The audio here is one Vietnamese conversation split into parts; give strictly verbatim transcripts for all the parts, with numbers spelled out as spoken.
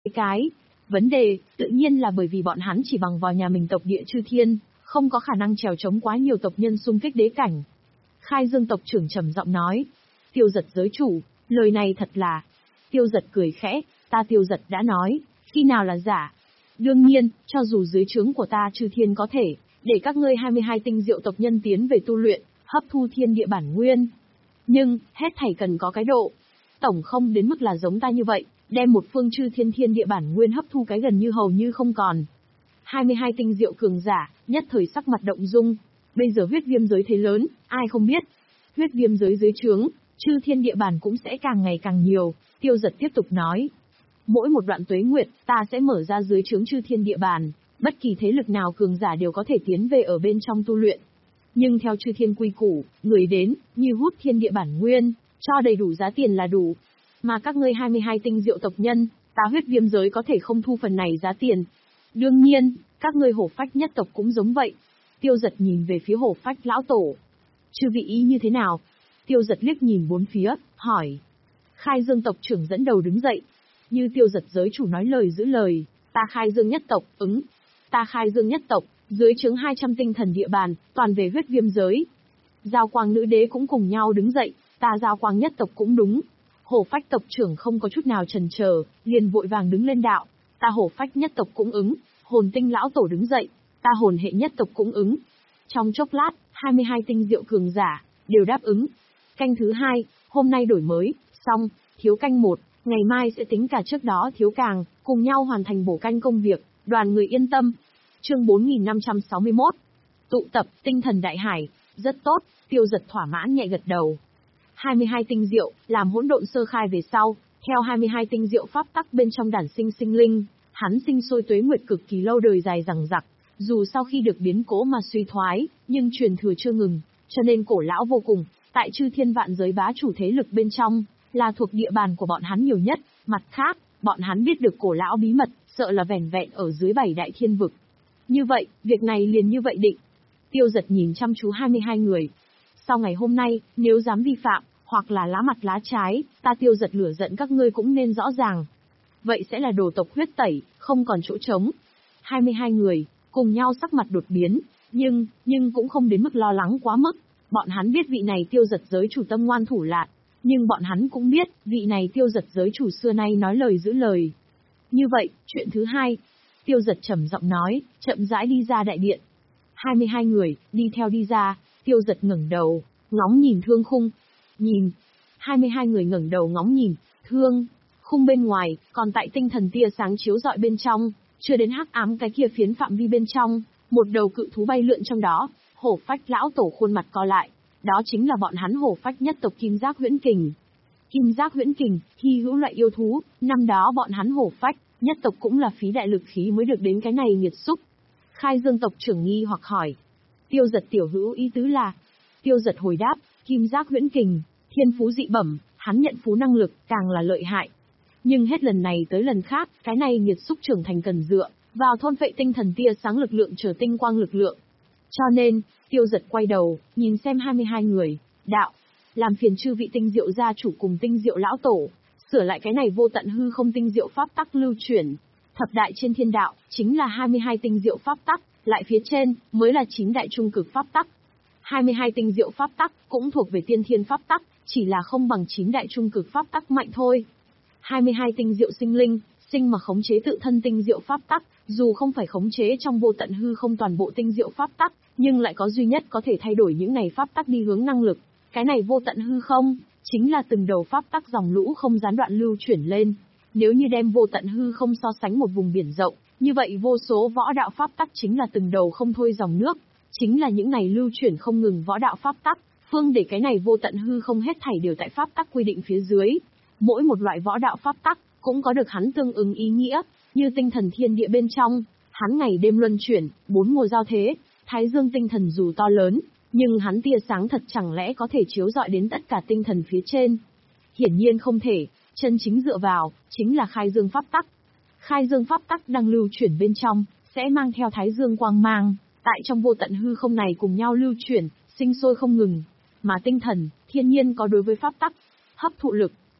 cái. Vấn đề, tự nhiên là bởi vì bọn hắn chỉ bằng vào nhà mình tộc địa chư thiên, không có khả năng trèo chống quá nhiều tộc nhân xung kích đế cảnh. Khai Dương tộc trưởng trầm giọng nói. Tiêu Giật giới chủ, lời này thật là... Tiêu Giật cười khẽ, ta Tiêu Giật đã nói, khi nào là giả? Đương nhiên, cho dù dưới trướng của ta chư thiên có thể, để các ngươi hai mươi hai tinh diệu tộc nhân tiến về tu luyện, hấp thu thiên địa bản nguyên. Nhưng, hết thảy cần có cái độ. Tổng không đến mức là giống ta như vậy, đem một phương chư thiên thiên địa bản nguyên hấp thu cái gần như hầu như không còn. hai mươi hai tinh diệu cường giả, nhất thời sắc mặt động dung. Bây giờ huyết viêm giới thế lớn, ai không biết. Huyết viêm giới dưới trướng, chư thiên địa bản cũng sẽ càng ngày càng nhiều. Tiêu Giật tiếp tục nói. Mỗi một đoạn tuế nguyệt, ta sẽ mở ra dưới trướng chư thiên địa bàn, bất kỳ thế lực nào cường giả đều có thể tiến về ở bên trong tu luyện. Nhưng theo chư thiên quy củ, người đến, như hút thiên địa bản nguyên, cho đầy đủ giá tiền là đủ. Mà các ngươi hai mươi hai tinh diệu tộc nhân, ta huyết viêm giới có thể không thu phần này giá tiền. Đương nhiên, các ngươi hổ phách nhất tộc cũng giống vậy. Tiêu Giật nhìn về phía hổ phách lão tổ. Chư vị ý như thế nào? Tiêu Giật liếc nhìn bốn phía, hỏi. Khai Dương tộc trưởng dẫn đầu đứng dậy. Như Tiêu Giật giới chủ nói lời giữ lời, ta Khai Dương nhất tộc, ứng. Ta Khai Dương nhất tộc, dưới trướng hai trăm tinh thần địa bàn, toàn về huyết viêm giới. Giao Quang nữ đế cũng cùng nhau đứng dậy, ta Giao Quang nhất tộc cũng đúng. Hổ phách tộc trưởng không có chút nào chần chờ, liền vội vàng đứng lên đạo, ta hổ phách nhất tộc cũng ứng. Hồn tinh lão tổ đứng dậy, ta hồn hệ nhất tộc cũng ứng. Trong chốc lát, hai mươi hai tinh diệu cường giả, đều đáp ứng. Canh thứ hai, hôm nay đổi mới, xong, thiếu canh một, ngày mai sẽ tính cả trước đó thiếu càng, cùng nhau hoàn thành bổ canh công việc, đoàn người yên tâm. Chương bốn nghìn năm trăm sáu mươi mốt. Tụ tập, tinh thần đại hải, rất tốt, Tiêu Giật thỏa mãn nhẹ gật đầu. hai mươi hai tinh diệu, làm hỗn độn sơ khai về sau, theo hai mươi hai tinh diệu pháp tắc bên trong đản sinh sinh linh, hắn sinh sôi tuế nguyệt cực kỳ lâu đời dài dằng dặc, dù sau khi được biến cố mà suy thoái, nhưng truyền thừa chưa ngừng, cho nên cổ lão vô cùng, tại chư thiên vạn giới bá chủ thế lực bên trong, là thuộc địa bàn của bọn hắn nhiều nhất, mặt khác, bọn hắn biết được cổ lão bí mật, sợ là vẻn vẹn ở dưới bảy đại thiên vực. Như vậy, việc này liền như vậy định. Tiêu Giật nhìn chăm chú hai mươi hai người. Sau ngày hôm nay, nếu dám vi phạm, hoặc là lá mặt lá trái, ta Tiêu Giật lửa giận các ngươi cũng nên rõ ràng. Vậy sẽ là đồ tộc huyết tẩy, không còn chỗ trống. hai mươi hai người, cùng nhau sắc mặt đột biến, nhưng, nhưng cũng không đến mức lo lắng quá mức. Bọn hắn biết vị này Tiêu Giật giới chủ tâm ngoan thủ lạn, nhưng bọn hắn cũng biết, vị này Tiêu Giật giới chủ xưa nay nói lời giữ lời. Như vậy, chuyện thứ hai, Tiêu Giật trầm giọng nói, chậm rãi đi ra đại điện. hai mươi hai người, đi theo đi ra, Tiêu Giật ngẩng đầu, ngóng nhìn thương khung. Nhìn, hai mươi hai người ngẩng đầu ngóng nhìn, thương, khung bên ngoài, còn tại tinh thần tia sáng chiếu rọi bên trong, chưa đến hắc ám cái kia phiến phạm vi bên trong, một đầu cự thú bay lượn trong đó, hổ phách lão tổ khuôn mặt co lại, đó chính là bọn hắn hổ phách nhất tộc Kim Giác Huyễn Kình. Kim Giác Huyễn Kình, hy hữu loại yêu thú, năm đó bọn hắn hổ phách nhất tộc cũng là phí đại lực khí mới được đến cái này nghiệt xúc. Khai Dương tộc trưởng nghi hoặc hỏi. Tiêu Giật tiểu hữu ý tứ là? Tiêu Giật hồi đáp, Kim Giác Huyễn Kình, thiên phú dị bẩm, hắn nhận phú năng lực, càng là lợi hại. Nhưng hết lần này tới lần khác, cái này nghiệt xúc trưởng thành cần dựa vào thôn phệ tinh thần tia sáng lực lượng trở tinh quang lực lượng. Cho nên, Tiêu Giật quay đầu, nhìn xem hai mươi hai người, đạo, làm phiền chư vị tinh diệu gia chủ cùng tinh diệu lão tổ, sửa lại cái này vô tận hư không tinh diệu pháp tắc lưu chuyển. Thập đại trên thiên đạo, chính là hai mươi hai tinh diệu pháp tắc, lại phía trên, mới là chín đại trung cực pháp tắc. hai mươi hai tinh diệu pháp tắc, cũng thuộc về tiên thiên pháp tắc, chỉ là không bằng chín đại trung cực pháp tắc mạnh thôi. hai mươi hai tinh diệu sinh linh, sinh mà khống chế tự thân tinh diệu pháp tắc, dù không phải khống chế trong vô tận hư không toàn bộ tinh diệu pháp tắc, nhưng lại có duy nhất có thể thay đổi những này pháp tắc đi hướng năng lực. Cái này vô tận hư không, chính là từng đầu pháp tắc dòng lũ không gián đoạn lưu chuyển lên. Nếu như đem vô tận hư không so sánh một vùng biển rộng, như vậy vô số võ đạo pháp tắc chính là từng đầu không thôi dòng nước, chính là những này lưu chuyển không ngừng võ đạo pháp tắc, phương để cái này vô tận hư không hết thảy đều tại pháp tắc quy định phía dưới. Mỗi một loại võ đạo pháp tắc cũng có được hắn tương ứng ý nghĩa, như tinh thần thiên địa bên trong, hắn ngày đêm luân chuyển, bốn mùa giao thế, thái dương tinh thần dù to lớn, nhưng hắn tia sáng thật chẳng lẽ có thể chiếu rọi đến tất cả tinh thần phía trên? Hiển nhiên không thể, chân chính dựa vào, chính là khai dương pháp tắc. Khai dương pháp tắc đang lưu chuyển bên trong, sẽ mang theo thái dương quang mang, tại trong vô tận hư không này cùng nhau lưu chuyển, sinh sôi không ngừng. Mà tinh thần, thiên nhiên có đối với pháp tắc, hấp thụ lực,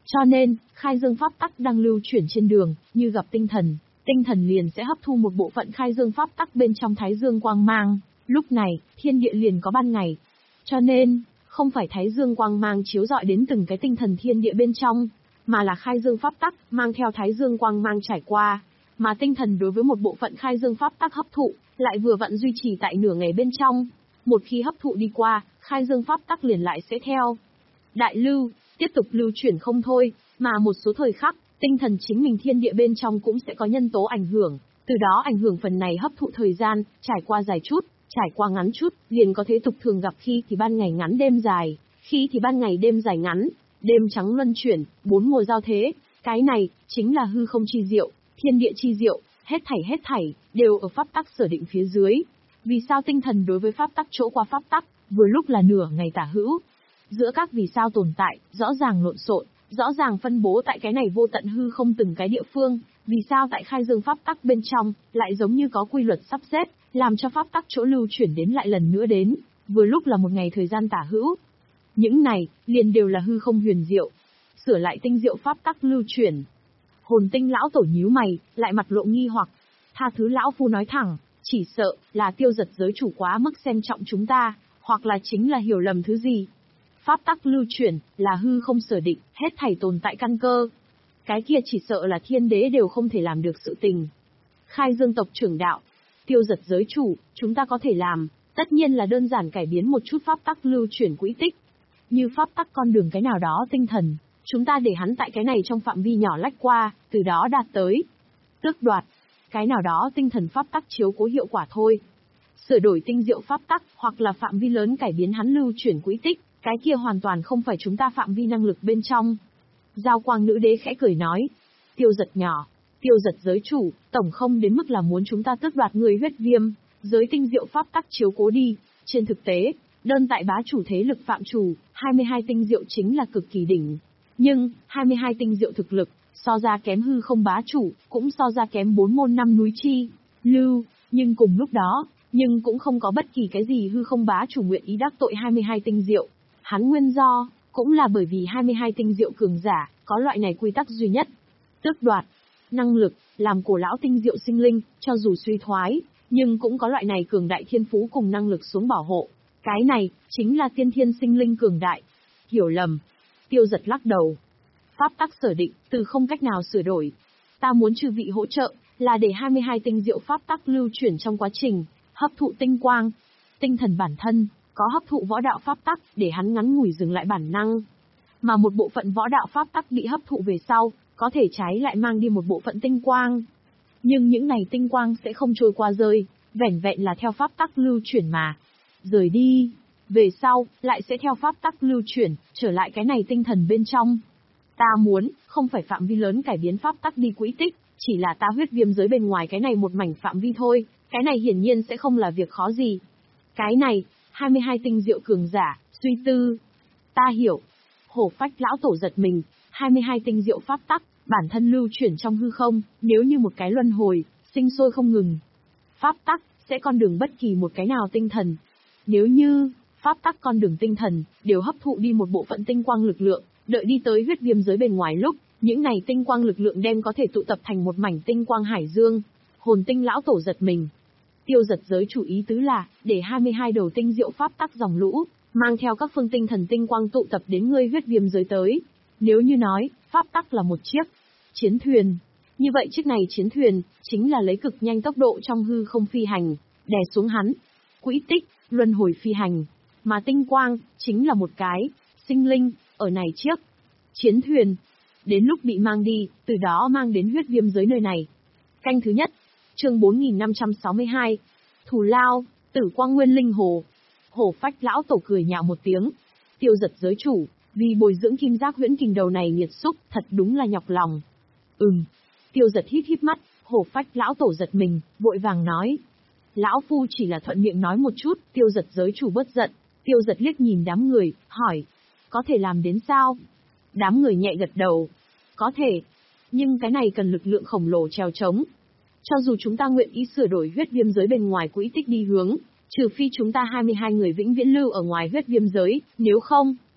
Cho nên, khai dương pháp tắc đang lưu chuyển trên đường, như gặp tinh thần, tinh thần liền sẽ hấp thu một bộ phận khai dương pháp tắc bên trong thái dương quang mang, lúc này, thiên địa liền có ban ngày. Cho nên, không phải thái dương quang mang chiếu rọi đến từng cái tinh thần thiên địa bên trong, mà là khai dương pháp tắc mang theo thái dương quang mang trải qua, mà tinh thần đối với một bộ phận khai dương pháp tắc hấp thụ, lại vừa vặn duy trì tại nửa ngày bên trong. Một khi hấp thụ đi qua, khai dương pháp tắc liền lại sẽ theo đại lưu, tiếp tục lưu chuyển không thôi, mà một số thời khắc, tinh thần chính mình thiên địa bên trong cũng sẽ có nhân tố ảnh hưởng, từ đó ảnh hưởng phần này hấp thụ thời gian, trải qua dài chút, trải qua ngắn chút, liền có thế tục thường gặp khi thì ban ngày ngắn đêm dài, khi thì ban ngày đêm dài ngắn, đêm trắng luân chuyển, bốn mùa giao thế, cái này, chính là hư không chi diệu, thiên địa chi diệu, hết thảy hết thảy, đều ở pháp tắc sở định phía dưới. Vì sao tinh thần đối với pháp tắc chỗ qua pháp tắc, vừa lúc là nửa ngày tả hữu. Giữa các vì sao tồn tại, rõ ràng lộn xộn, rõ ràng phân bố tại cái này vô tận hư không từng cái địa phương, vì sao tại khai dương pháp tắc bên trong, lại giống như có quy luật sắp xếp, làm cho pháp tắc chỗ lưu chuyển đến lại lần nữa đến, vừa lúc là một ngày thời gian tả hữu. Những này, liền đều là hư không huyền diệu, sửa lại tinh diệu pháp tắc lưu chuyển. Hồn tinh lão tổ nhíu mày, lại mặt lộ nghi hoặc, tha thứ lão phu nói thẳng, chỉ sợ là Tiêu Giật giới chủ quá mức xem trọng chúng ta, hoặc là chính là hiểu lầm thứ gì. Pháp tắc lưu chuyển, là hư không sở định, hết thảy tồn tại căn cơ. Cái kia chỉ sợ là thiên đế đều không thể làm được sự tình. Khai dương tộc trưởng đạo, Tiêu Giật giới chủ, chúng ta có thể làm, tất nhiên là đơn giản cải biến một chút pháp tắc lưu chuyển quỹ tích. Như pháp tắc con đường cái nào đó tinh thần, chúng ta để hắn tại cái này trong phạm vi nhỏ lách qua, từ đó đạt tới tước đoạt. Cái nào đó tinh thần pháp tắc chiếu cố hiệu quả thôi. Sửa đổi tinh diệu pháp tắc, hoặc là phạm vi lớn cải biến hắn lưu chuyển quỹ tích, cái kia hoàn toàn không phải chúng ta phạm vi năng lực bên trong. Giao quang nữ đế khẽ cười nói, Tiêu Giật nhỏ, Tiêu Giật giới chủ, tổng không đến mức là muốn chúng ta tước đoạt người huyết viêm, giới tinh diệu pháp tắc chiếu cố đi. Trên thực tế, đơn tại bá chủ thế lực phạm chủ, hai mươi hai tinh diệu chính là cực kỳ đỉnh. Nhưng, hai mươi hai tinh diệu thực lực, so ra kém hư không bá chủ, cũng so ra kém bốn môn năm núi chi, lưu, nhưng cùng lúc đó, nhưng cũng không có bất kỳ cái gì hư không bá chủ nguyện ý đắc tội hai mươi hai tinh diệu. Hắn nguyên do, cũng là bởi vì hai mươi hai tinh diệu cường giả, có loại này quy tắc duy nhất. Tước đoạt, năng lực, làm cổ lão tinh diệu sinh linh, cho dù suy thoái, nhưng cũng có loại này cường đại thiên phú cùng năng lực xuống bảo hộ. Cái này, chính là tiên thiên sinh linh cường đại. Hiểu lầm. Tiêu Giật lắc đầu. Pháp tắc sở định, từ không cách nào sửa đổi. Ta muốn chư vị hỗ trợ, là để hai mươi hai tinh diệu pháp tắc lưu chuyển trong quá trình, hấp thụ tinh quang. Tinh thần bản thân, có hấp thụ võ đạo pháp tắc, để hắn ngắn ngủi dừng lại bản năng. Mà một bộ phận võ đạo pháp tắc bị hấp thụ về sau, có thể trái lại mang đi một bộ phận tinh quang. Nhưng những này tinh quang sẽ không trôi qua rơi, vẻn vẹn là theo pháp tắc lưu chuyển mà. Rời đi, về sau, lại sẽ theo pháp tắc lưu chuyển, trở lại cái này tinh thần bên trong. Ta muốn, không phải phạm vi lớn cải biến pháp tắc đi quỹ tích, chỉ là ta huyết viêm giới bên ngoài cái này một mảnh phạm vi thôi, cái này hiển nhiên sẽ không là việc khó gì. Cái này, hai mươi hai tinh diệu cường giả, suy tư. Ta hiểu. Hổ phách lão tổ giật mình, hai mươi hai tinh diệu pháp tắc, bản thân lưu chuyển trong hư không, nếu như một cái luân hồi, sinh sôi không ngừng. Pháp tắc, sẽ con đường bất kỳ một cái nào tinh thần. Nếu như, pháp tắc con đường tinh thần, đều hấp thụ đi một bộ phận tinh quang lực lượng, đợi đi tới huyết viêm giới bên ngoài lúc, những này tinh quang lực lượng đem có thể tụ tập thành một mảnh tinh quang hải dương. Hồn tinh lão tổ giật mình. Tiêu Giật giới chủ ý tứ là, để hai mươi hai đầu tinh diệu pháp tắc dòng lũ, mang theo các phương tinh thần tinh quang tụ tập đến ngươi huyết viêm giới tới. Nếu như nói, pháp tắc là một chiếc chiến thuyền, như vậy chiếc này chiến thuyền, chính là lấy cực nhanh tốc độ trong hư không phi hành, đè xuống hắn. Quỹ tích, luân hồi phi hành, mà tinh quang, chính là một cái sinh linh, ở này chiếc chiến thuyền. Đến lúc bị mang đi, từ đó mang đến huyết viêm giới nơi này. Canh thứ nhất, chương bốn nghìn năm trăm sáu mươi hai, Thù lao, Tử Quang Nguyên Linh Hồ. Hổ phách lão tổ cười nhạo một tiếng. Tiêu Giật giới chủ, vì bồi dưỡng kim giác huyễn kình đầu này nghiệt xúc, thật đúng là nhọc lòng. Ừm. Tiêu Giật híp híp mắt, hổ phách lão tổ giật mình, vội vàng nói. Lão phu chỉ là thuận miệng nói một chút, Tiêu Giật giới chủ bớt giận. Tiêu Giật liếc nhìn đám người, hỏi. Có thể làm đến sao? Đám người nhẹ gật đầu. Có thể. Nhưng cái này cần lực lượng khổng lồ trèo trống. Cho dù chúng ta nguyện ý sửa đổi huyết viêm giới bên ngoài quỹ tích đi hướng, trừ phi chúng ta hai mươi hai người vĩnh viễn lưu ở ngoài huyết viêm giới, nếu không,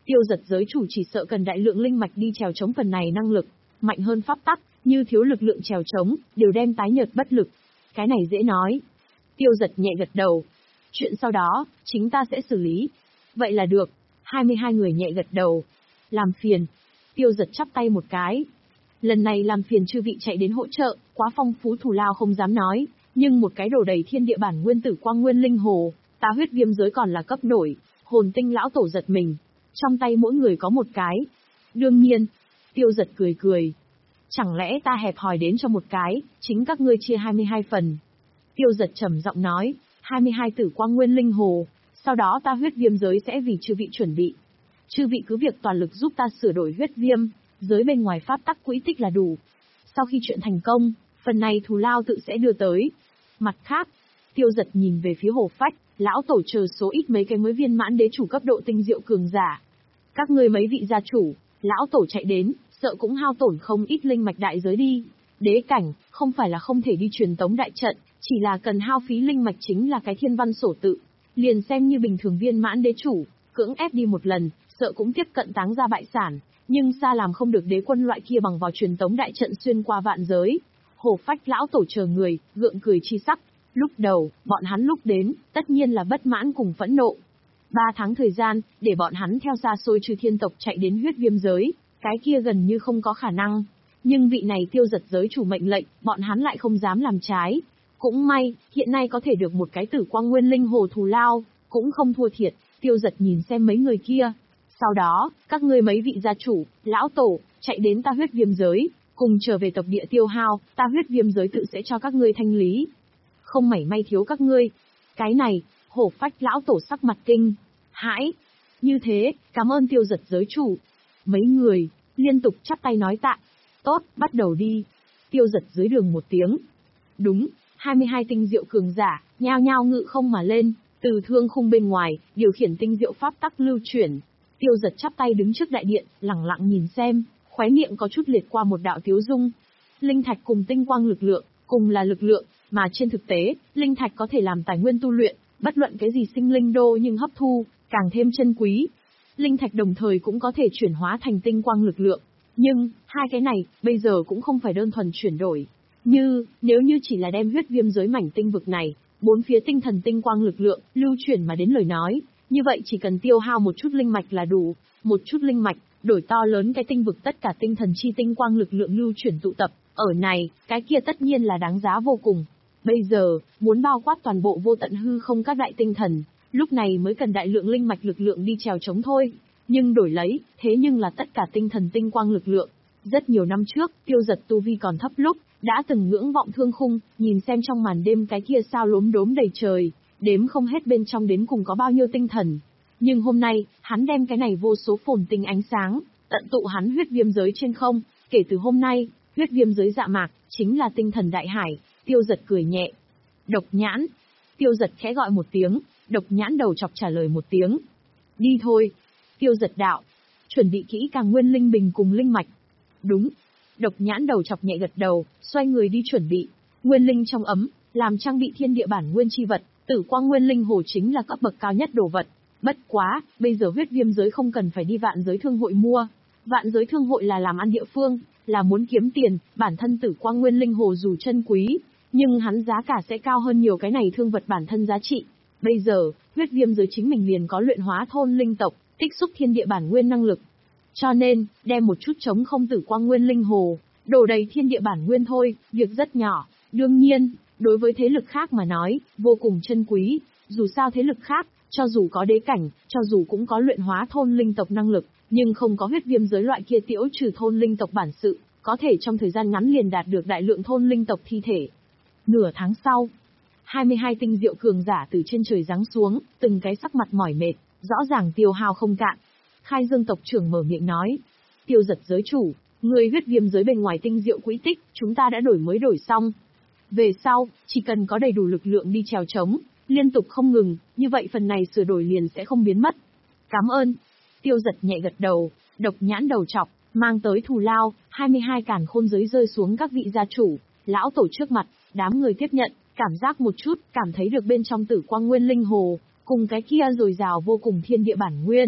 Tiêu Giật giới chủ chỉ sợ cần đại lượng linh mạch đi chèo chống phần này năng lực, mạnh hơn pháp tắc, như thiếu lực lượng chèo chống, đều đem tái nhợt bất lực. Cái này dễ nói. Tiêu Giật nhẹ gật đầu. Chuyện sau đó, chính ta sẽ xử lý. Vậy là được. hai mươi hai người nhẹ gật đầu. Làm phiền. Tiêu Giật chắp tay một cái. Lần này làm phiền chư vị chạy đến hỗ trợ, quá phong phú thù lao không dám nói, nhưng một cái đổ đầy thiên địa bản nguyên tử quang nguyên linh hồ, ta huyết viêm giới còn là cấp nổi. Hồn tinh lão tổ giật mình. Trong tay mỗi người có một cái. Đương nhiên. Tiêu Giật cười cười. Chẳng lẽ ta hẹp hòi đến cho một cái, chính các ngươi chia hai mươi hai phần. Tiêu Giật trầm giọng nói, hai mươi hai tử quang nguyên linh hồ, sau đó ta huyết viêm giới sẽ vì chư vị chuẩn bị. Chư vị cứ việc toàn lực giúp ta sửa đổi huyết viêm, giới bên ngoài pháp tắc quỹ tích là đủ. Sau khi chuyện thành công, phần này thù lao tự sẽ đưa tới. Mặt khác, Tiêu Giật nhìn về phía Hồ Phách, lão tổ chờ số ít mấy cái mới viên mãn đế chủ cấp độ tinh diệu cường giả. Các ngươi mấy vị gia chủ, lão tổ chạy đến, sợ cũng hao tổn không ít linh mạch đại giới đi. Đế cảnh, không phải là không thể đi truyền tống đại trận, chỉ là cần hao phí linh mạch chính là cái thiên văn sổ tự. Liền xem như bình thường viên mãn đế chủ, cưỡng ép đi một lần, sợ cũng tiếp cận táng ra bại sản, nhưng xa làm không được đế quân loại kia bằng vào truyền tống đại trận xuyên qua vạn giới. Hồ Phách lão tổ chờ người, gượng cười chi sắc. Lúc đầu, bọn hắn lúc đến, tất nhiên là bất mãn cùng phẫn nộ. Ba tháng thời gian, để bọn hắn theo xa xôi trừ thiên tộc chạy đến huyết viêm giới, cái kia gần như không có khả năng. Nhưng vị này Tiêu Giật giới chủ mệnh lệnh, bọn hắn lại không dám làm trái. Cũng may, hiện nay có thể được một cái tử quang nguyên linh hồ thù lao, cũng không thua thiệt. Tiêu Giật nhìn xem mấy người kia. Sau đó, các ngươi mấy vị gia chủ, lão tổ, chạy đến ta huyết viêm giới, cùng trở về tộc địa tiêu hao, ta huyết viêm giới tự sẽ cho các ngươi thanh lý. Không mảy may thiếu các ngươi. Cái này, Hổ Phách lão tổ sắc mặt kinh hãi. Như thế, cảm ơn Tiêu Giật giới chủ. Mấy người, liên tục chắp tay nói tạ. Tốt, bắt đầu đi. Tiêu Giật dưới đường một tiếng. Đúng, hai mươi hai tinh diệu cường giả, nhao nhao ngự không mà lên, từ thương khung bên ngoài, điều khiển tinh diệu pháp tắc lưu chuyển. Tiêu Giật chắp tay đứng trước đại điện, lẳng lặng nhìn xem, khóe miệng có chút liệt qua một đạo tiếu dung. Linh thạch cùng tinh quang lực lượng, cùng là lực lượng, mà trên thực tế, linh thạch có thể làm tài nguyên tu luyện, bất luận cái gì sinh linh đô nhưng hấp thu, càng thêm chân quý. Linh thạch đồng thời cũng có thể chuyển hóa thành tinh quang lực lượng. Nhưng, hai cái này, bây giờ cũng không phải đơn thuần chuyển đổi. Như, nếu như chỉ là đem huyết viêm giới mảnh tinh vực này, bốn phía tinh thần tinh quang lực lượng, lưu chuyển mà đến lời nói, như vậy chỉ cần tiêu hao một chút linh mạch là đủ, một chút linh mạch, đổi to lớn cái tinh vực tất cả tinh thần chi tinh quang lực lượng lưu chuyển tụ tập, ở này, cái kia tất nhiên là đáng giá vô cùng. Bây giờ, muốn bao quát toàn bộ vô tận hư không các đại tinh thần, lúc này mới cần đại lượng linh mạch lực lượng đi chèo chống thôi. Nhưng đổi lấy, thế nhưng là tất cả tinh thần tinh quang lực lượng. Rất nhiều năm trước, Tiêu Giật tu vi còn thấp lúc, đã từng ngưỡng vọng thương khung, nhìn xem trong màn đêm cái kia sao lốm đốm đầy trời, đếm không hết bên trong đến cùng có bao nhiêu tinh thần. Nhưng hôm nay, hắn đem cái này vô số phồn tinh ánh sáng, tận tụ hắn huyết viêm giới trên không, kể từ hôm nay, huyết viêm giới dạ mạc, chính là tinh thần đại hải. Tiêu Giật cười nhẹ. Độc nhãn. Tiêu Giật khẽ gọi một tiếng, độc nhãn đầu chọc trả lời một tiếng. Đi thôi. Tiêu Giật đạo. Chuẩn bị kỹ càng nguyên linh bình cùng linh mạch. Đúng. Độc nhãn đầu chọc nhẹ gật đầu, xoay người đi chuẩn bị. Nguyên linh trong ấm, làm trang bị thiên địa bản nguyên chi vật, tử quang nguyên linh hồ chính là cấp bậc cao nhất đồ vật. Bất quá, bây giờ huyết viêm giới không cần phải đi vạn giới thương hội mua. Vạn giới thương hội là làm ăn địa phương, là muốn kiếm tiền, bản thân tử quang nguyên linh hồ dù chân quý, nhưng hắn giá cả sẽ cao hơn nhiều cái này thương vật bản thân giá trị. Bây giờ, huyết viêm giới chính mình liền có luyện hóa thôn linh tộc, tích xúc thiên địa bản nguyên năng lực. Cho nên, đem một chút chống không tử quang nguyên linh hồ, đổ đầy thiên địa bản nguyên thôi, việc rất nhỏ. Đương nhiên, đối với thế lực khác mà nói, vô cùng chân quý, dù sao thế lực khác, cho dù có đế cảnh, cho dù cũng có luyện hóa thôn linh tộc năng lực, nhưng không có huyết viêm giới loại kia tiễu trừ thôn linh tộc bản sự, có thể trong thời gian ngắn liền đạt được đại lượng thôn linh tộc thi thể. Nửa tháng sau, hai mươi hai tinh diệu cường giả từ trên trời giáng xuống, từng cái sắc mặt mỏi mệt, rõ ràng tiêu hao không cạn. Khai Dương tộc trưởng mở miệng nói, Tiêu Giật giới chủ, người huyết viêm giới bên ngoài tinh diệu quỹ tích, chúng ta đã đổi mới đổi xong. Về sau, chỉ cần có đầy đủ lực lượng đi chèo chống, liên tục không ngừng, như vậy phần này sửa đổi liền sẽ không biến mất. Cảm ơn. Tiêu Giật nhẹ gật đầu, độc nhãn đầu chọc, mang tới thù lao, hai mươi hai càn khôn giới rơi xuống các vị gia chủ, lão tổ trước mặt, đám người tiếp nhận, cảm giác một chút, cảm thấy được bên trong tử quang nguyên linh hồ, cùng cái kia dồi dào vô cùng thiên địa bản nguyên,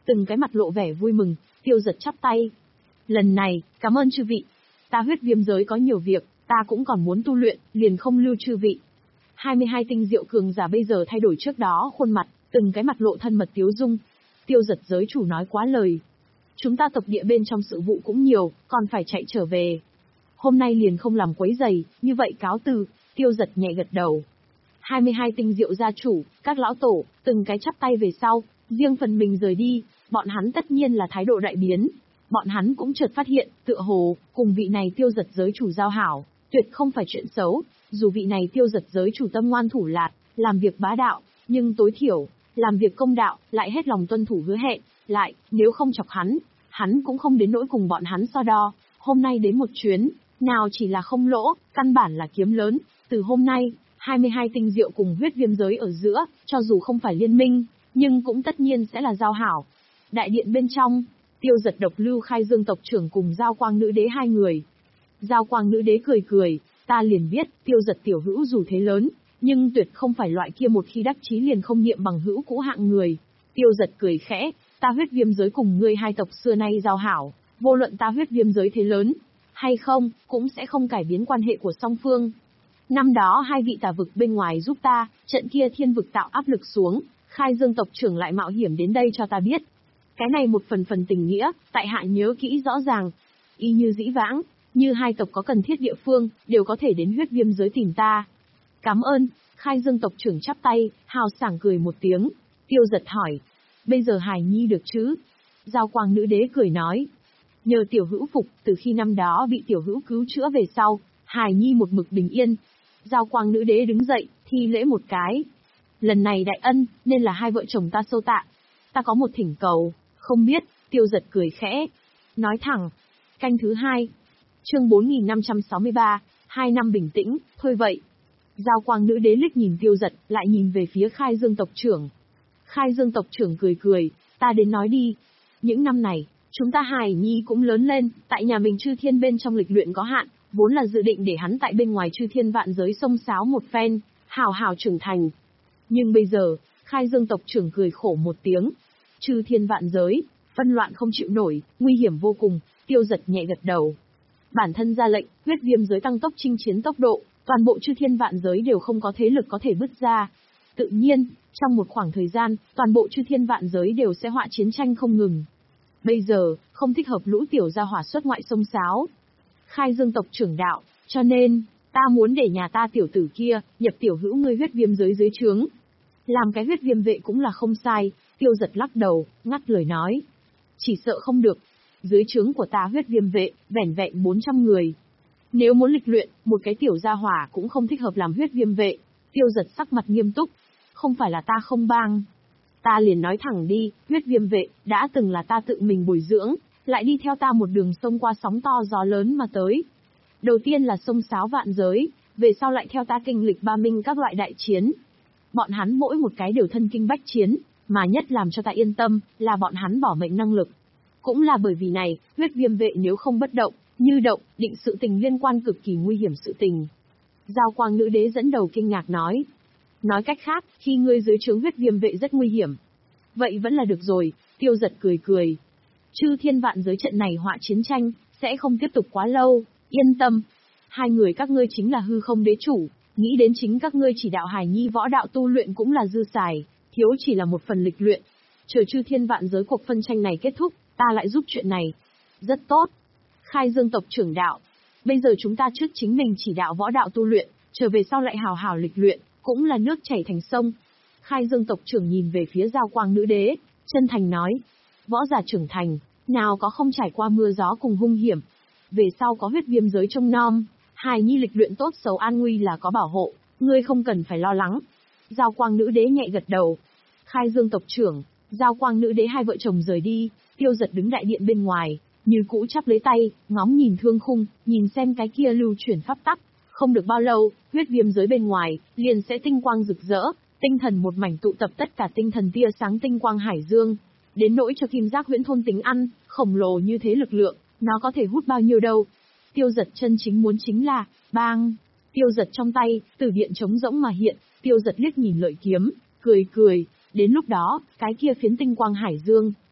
từng cái mặt lộ vẻ vui mừng, Tiêu Giật chắp tay. Lần này, cảm ơn chư vị. Ta huyết viêm giới có nhiều việc, ta cũng còn muốn tu luyện, liền không lưu chư vị. hai mươi hai tinh diệu cường giả bây giờ thay đổi trước đó khuôn mặt, từng cái mặt lộ thân mật tiếu dung. Tiêu Giật giới chủ nói quá lời. Chúng ta tộc địa bên trong sự vụ cũng nhiều, còn phải chạy trở về. Hôm nay liền không làm quấy giày, như vậy cáo từ. Tiêu Giật nhẹ gật đầu. hai mươi hai tinh diệu gia chủ, các lão tổ, từng cái chắp tay về sau, riêng phần mình rời đi, bọn hắn tất nhiên là thái độ đại biến. Bọn hắn cũng chợt phát hiện, tựa hồ, cùng vị này Tiêu Giật giới chủ giao hảo, tuyệt không phải chuyện xấu, dù vị này Tiêu Giật giới chủ tâm ngoan thủ lạt, làm việc bá đạo, nhưng tối thiểu, làm việc công đạo, lại hết lòng tuân thủ hứa hẹn, lại, nếu không chọc hắn, hắn cũng không đến nỗi cùng bọn hắn so đo, hôm nay đến một chuyến, nào chỉ là không lỗ, căn bản là kiếm lớn, từ hôm nay, hai mươi hai tinh diệu cùng huyết viêm giới ở giữa, cho dù không phải liên minh, nhưng cũng tất nhiên sẽ là giao hảo. Đại điện bên trong, Tiêu Giật độc lưu Khai Dương tộc trưởng cùng Giao Quang nữ đế hai người. Giao Quang nữ đế cười cười, ta liền biết, Tiêu Giật tiểu hữu dù thế lớn, nhưng tuyệt không phải loại kia một khi đắc chí liền không niệm bằng hữu cũ hạng người. Tiêu Giật cười khẽ, ta huyết viêm giới cùng ngươi hai tộc xưa nay giao hảo, vô luận ta huyết viêm giới thế lớn, hay không, cũng sẽ không cải biến quan hệ của song phương. Năm đó hai vị tà vực bên ngoài giúp ta, trận kia thiên vực tạo áp lực xuống, Khai Dương tộc trưởng lại mạo hiểm đến đây cho ta biết. Cái này một phần phần tình nghĩa, tại hạ nhớ kỹ rõ ràng. Y như dĩ vãng, như hai tộc có cần thiết địa phương, đều có thể đến huyết viêm giới tìm ta. Cảm ơn, Khai Dương tộc trưởng chắp tay, hào sảng cười một tiếng. Tiêu Giật hỏi, bây giờ Hải Nhi được chứ? Giao Quang nữ đế cười nói, nhờ tiểu hữu phục, từ khi năm đó bị tiểu hữu cứu chữa về sau, Hải Nhi một mực bình yên. Giao Quang nữ đế đứng dậy, thi lễ một cái. Lần này đại ân, nên là hai vợ chồng ta sâu tạ. Ta có một thỉnh cầu, không biết, Tiêu Giật cười khẽ. Nói thẳng, canh thứ hai. Chương bốn nghìn năm trăm sáu mươi ba, hai năm bình tĩnh, thôi vậy. Giao Quang nữ đế liếc nhìn Tiêu Giật, lại nhìn về phía Khai Dương tộc trưởng. Khai Dương tộc trưởng cười cười, ta đến nói đi. Những năm này, chúng ta Hải Nhi cũng lớn lên, tại nhà mình chư thiên bên trong lịch luyện có hạn, vốn là dự định để hắn tại bên ngoài chư thiên vạn giới xông xáo một phen, hào hào trưởng thành. Nhưng bây giờ, Khai Dương tộc trưởng cười khổ một tiếng. Chư thiên vạn giới, phân loạn không chịu nổi, nguy hiểm vô cùng. Tiêu Giật nhẹ gật đầu. Bản thân ra lệnh, huyết viêm giới tăng tốc chinh chiến tốc độ, toàn bộ chư thiên vạn giới đều không có thế lực có thể bứt ra. Tự nhiên, trong một khoảng thời gian, toàn bộ chư thiên vạn giới đều sẽ họa chiến tranh không ngừng. Bây giờ, không thích hợp lũ tiểu gia hỏa xuất ngoại sông sáo. Khai Dương tộc trưởng đạo, cho nên, ta muốn để nhà ta tiểu tử kia, nhập tiểu hữu ngươi huyết viêm giới dưới trướng. Làm cái huyết viêm vệ cũng là không sai. Tiêu Giật lắc đầu, ngắt lời nói. Chỉ sợ không được. Dưới trướng của ta huyết viêm vệ, vẻn vẹn bốn trăm người. Nếu muốn lịch luyện, một cái tiểu gia hỏa cũng không thích hợp làm huyết viêm vệ. Tiêu Giật sắc mặt nghiêm túc. Không phải là ta không bang. Ta liền nói thẳng đi, huyết viêm vệ, đã từng là ta tự mình bồi dưỡng, lại đi theo ta một đường sông qua sóng to gió lớn mà tới. Đầu tiên là sông sáo vạn giới, về sau lại theo ta kinh lịch ba minh các loại đại chiến. Bọn hắn mỗi một cái đều thân kinh bách chiến, mà nhất làm cho ta yên tâm, là bọn hắn bỏ mệnh năng lực. Cũng là bởi vì này, huyết viêm vệ nếu không bất động, như động, định sự tình liên quan cực kỳ nguy hiểm sự tình. Giao Quang nữ đế dẫn đầu kinh ngạc nói. Nói cách khác, khi ngươi dưới trướng huyết viêm vệ rất nguy hiểm. Vậy vẫn là được rồi, Tiêu Giật cười cười. Chư thiên vạn giới trận này họa chiến tranh, sẽ không tiếp tục quá lâu, yên tâm. Hai người các ngươi chính là hư không đế chủ, nghĩ đến chính các ngươi chỉ đạo Hải Nhi võ đạo tu luyện cũng là dư xài, thiếu chỉ là một phần lịch luyện. Chờ chư thiên vạn giới cuộc phân tranh này kết thúc, ta lại giúp chuyện này. Rất tốt. Khai Dương tộc trưởng đạo. Bây giờ chúng ta trước chính mình chỉ đạo võ đạo tu luyện, trở về sau lại hào hào lịch luyện, cũng là nước chảy thành sông. Khai Dương tộc trưởng nhìn về phía Giao Quang nữ đế, chân thành nói. Võ giả trưởng thành, nào có không trải qua mưa gió cùng hung hiểm. Về sau có huyết viêm giới trông nom, Hải Nhi lịch luyện tốt xấu an nguy là có bảo hộ, ngươi không cần phải lo lắng. Giao Quang nữ đế nhẹ gật đầu. Khai Dương tộc trưởng, Giao Quang nữ đế hai vợ chồng rời đi, Tiêu Giật đứng đại điện bên ngoài, như cũ chắp lấy tay, ngóng nhìn thương khung, nhìn xem cái kia lưu chuyển pháp tắc. Không được bao lâu, huyết viêm giới bên ngoài, liền sẽ tinh quang rực rỡ, tinh thần một mảnh tụ tập tất cả tinh thần tia sáng tinh quang hải dương. Đến nỗi cho kim giác huyễn thôn tính ăn, khổng lồ như thế lực lượng, nó có thể hút bao nhiêu đâu. Tiêu Giật chân chính muốn chính là, bang. Tiêu Giật trong tay, tử điện trống rỗng mà hiện, Tiêu Giật liếc nhìn lợi kiếm, cười cười. Đến lúc đó, cái kia phiến tinh quang hải dương,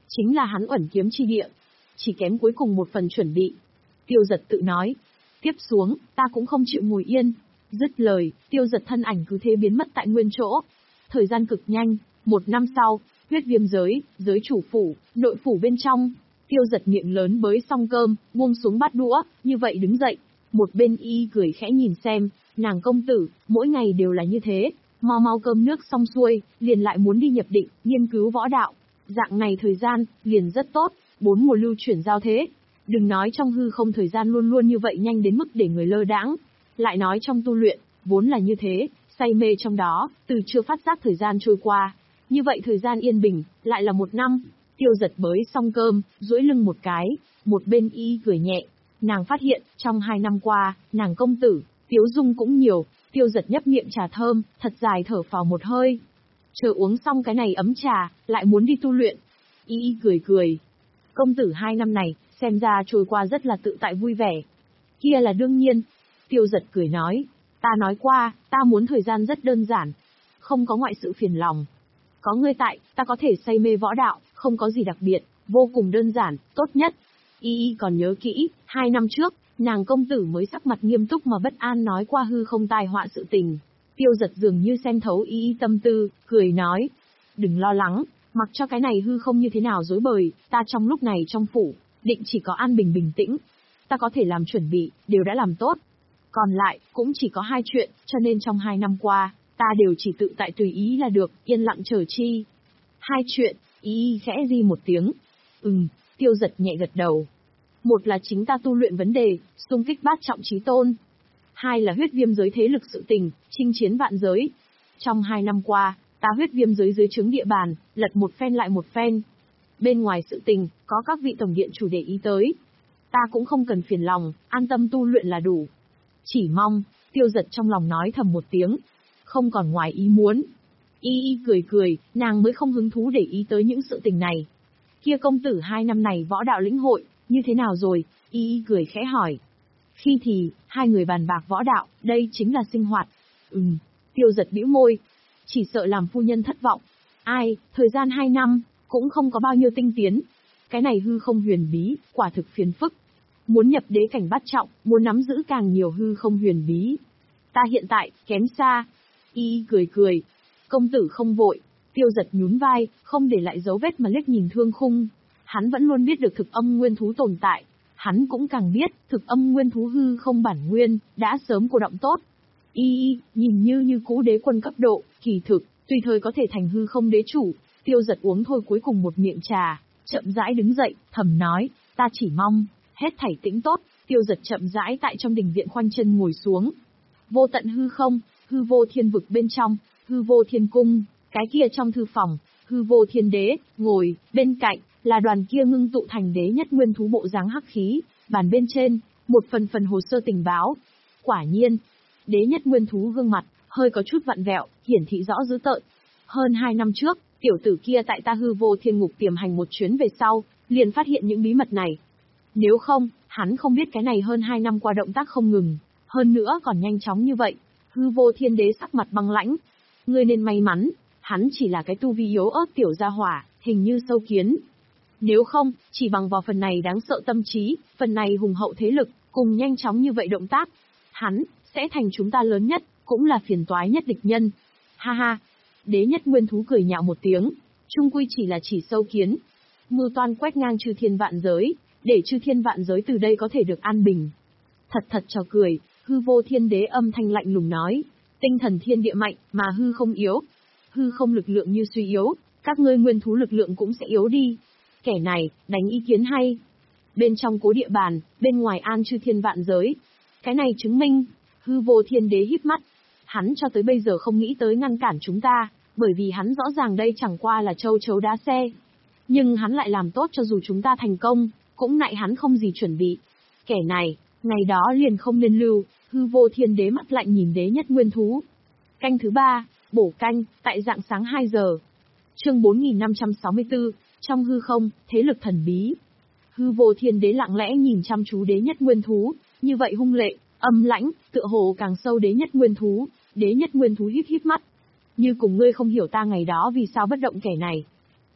Chính là hắn Uẩn Kiếm chi địa. Chỉ kém cuối cùng một phần chuẩn bị. Tiêu Giật tự nói. Tiếp xuống, ta cũng không chịu ngồi yên. Dứt lời, Tiêu Giật thân ảnh cứ thế biến mất tại nguyên chỗ. Thời gian cực nhanh, một năm sau, huyết viêm giới, giới chủ phủ, nội phủ bên trong. Tiêu Giật miệng lớn bới xong cơm, buông xuống bát đũa, như vậy đứng dậy. Một bên y cười khẽ nhìn xem, nàng công tử, mỗi ngày đều là như thế. Mau mau cơm nước xong xuôi, liền lại muốn đi nhập định, nghiên cứu võ đạo. Dạng này thời gian, liền rất tốt, bốn mùa lưu chuyển giao thế. Đừng nói trong hư không thời gian luôn luôn như vậy nhanh đến mức để người lơ đãng. Lại nói trong tu luyện, vốn là như thế, say mê trong đó, từ chưa phát giác thời gian trôi qua. Như vậy thời gian yên bình, lại là một năm. Tiêu Giật bới xong cơm, duỗi lưng một cái, một bên y cười nhẹ. Nàng phát hiện, trong hai năm qua, nàng công tử, tiếu dung cũng nhiều. Tiêu Giật nhấp miệng trà thơm, thật dài thở phào một hơi. Chờ uống xong cái này ấm trà, lại muốn đi tu luyện. Y y cười cười. Công tử hai năm này, xem ra trôi qua rất là tự tại vui vẻ. Kia là đương nhiên. Tiêu Giật cười nói. Ta nói qua, ta muốn thời gian rất đơn giản. Không có ngoại sự phiền lòng. Có ngươi tại, ta có thể say mê võ đạo, không có gì đặc biệt, vô cùng đơn giản, tốt nhất. Y y còn nhớ kỹ, hai năm trước, nàng công tử mới sắc mặt nghiêm túc mà bất an nói qua hư không tai họa sự tình. Tiêu Giật dường như xem thấu y y tâm tư, cười nói. Đừng lo lắng, mặc cho cái này hư không như thế nào rối bời, ta trong lúc này trong phủ, định chỉ có an bình bình tĩnh. Ta có thể làm chuẩn bị, đều đã làm tốt. Còn lại, cũng chỉ có hai chuyện, cho nên trong hai năm qua, ta đều chỉ tự tại tùy ý là được, yên lặng chờ chi. Hai chuyện, y y khẽ di một tiếng. Ừm, Tiêu Giật nhẹ gật đầu. Một là chính ta tu luyện vấn đề, xung kích bát trọng chí tôn. Hai là huyết viêm giới thế lực sự tình, chinh chiến vạn giới. Trong hai năm qua, ta huyết viêm giới dưới trướng địa bàn, lật một phen lại một phen. Bên ngoài sự tình, có các vị tổng điện chủ để ý tới. Ta cũng không cần phiền lòng, an tâm tu luyện là đủ. Chỉ mong, Tiêu Giật trong lòng nói thầm một tiếng. Không còn ngoài ý muốn. Y y cười cười, nàng mới không hứng thú để ý tới những sự tình này. Kia công tử hai năm này võ đạo lĩnh hội, như thế nào rồi? Y y cười khẽ hỏi. Khi thì, hai người bàn bạc võ đạo, đây chính là sinh hoạt. Ừm, Tiêu Giật bĩu môi. Chỉ sợ làm phu nhân thất vọng. Ai, thời gian hai năm, cũng không có bao nhiêu tinh tiến. Cái này hư không huyền bí, quả thực phiền phức. Muốn nhập đế cảnh bát trọng, muốn nắm giữ càng nhiều hư không huyền bí. Ta hiện tại, kém xa. Y y cười cười. Công tử không vội. Tiêu Giật nhún vai, không để lại dấu vết mà liếc nhìn Thương Khung. Hắn vẫn luôn biết được thực âm nguyên thú tồn tại. Hắn cũng càng biết, thực âm nguyên thú hư không bản nguyên, đã sớm cô động tốt. Y y, nhìn như như cũ đế quân cấp độ, kỳ thực, tùy thời có thể thành hư không đế chủ. Tiêu Giật uống thôi cuối cùng một miệng trà, chậm rãi đứng dậy, thầm nói, ta chỉ mong, hết thảy tĩnh tốt. Tiêu Giật chậm rãi tại trong đình viện khoanh chân ngồi xuống. Vô tận hư không, hư vô thiên vực bên trong, hư vô thiên cung, cái kia trong thư phòng, hư vô thiên đế, ngồi, bên cạnh, là đoàn kia ngưng tụ thành đế nhất nguyên thú bộ dáng hắc khí, bàn bên trên, một phần phần hồ sơ tình báo. Quả nhiên, đế nhất nguyên thú gương mặt, hơi có chút vặn vẹo, hiển thị rõ dữ tợn. Hơn hai năm trước, tiểu tử kia tại ta hư vô thiên ngục tiềm hành một chuyến về sau, liền phát hiện những bí mật này. Nếu không, hắn không biết cái này hơn hai năm qua động tác không ngừng, hơn nữa còn nhanh chóng như vậy. Hư vô thiên đế sắc mặt băng lãnh. Ngươi nên may mắn, hắn chỉ là cái tu vi yếu ớt tiểu gia hỏa, hình như sâu kiến. Nếu không, chỉ bằng vào phần này đáng sợ tâm trí, phần này hùng hậu thế lực, cùng nhanh chóng như vậy động tác, hắn sẽ thành chúng ta lớn nhất, cũng là phiền toái nhất địch nhân. Ha ha, đế nhất nguyên thú cười nhạo một tiếng, chung quy chỉ là chỉ sâu kiến. Mưu toan quét ngang chư thiên vạn giới, để chư thiên vạn giới từ đây có thể được an bình. Thật thật trò cười, hư vô thiên đế âm thanh lạnh lùng nói, tinh thần thiên địa mạnh, mà hư không yếu. Hư không lực lượng như suy yếu, các ngươi nguyên thú lực lượng cũng sẽ yếu đi. Kẻ này, đánh ý kiến hay. Bên trong cố địa bàn, bên ngoài an chư thiên vạn giới. Cái này chứng minh, hư vô thiên đế híp mắt. Hắn cho tới bây giờ không nghĩ tới ngăn cản chúng ta, bởi vì hắn rõ ràng đây chẳng qua là châu chấu đá xe. Nhưng hắn lại làm tốt cho dù chúng ta thành công, cũng nại hắn không gì chuẩn bị. Kẻ này, ngày đó liền không nên lưu, hư vô thiên đế mắt lạnh nhìn đế nhất nguyên thú. Canh thứ ba, bổ canh, tại rạng sáng hai giờ. Chương bốn nghìn năm trăm sáu mươi tư, trong hư không, thế lực thần bí. Hư vô thiên đế lặng lẽ nhìn chăm chú đế nhất nguyên thú, như vậy hung lệ, âm lãnh, tựa hồ càng sâu đế nhất nguyên thú. Đế nhất nguyên thú híp híp mắt. Như cùng ngươi không hiểu ta ngày đó vì sao bất động kẻ này.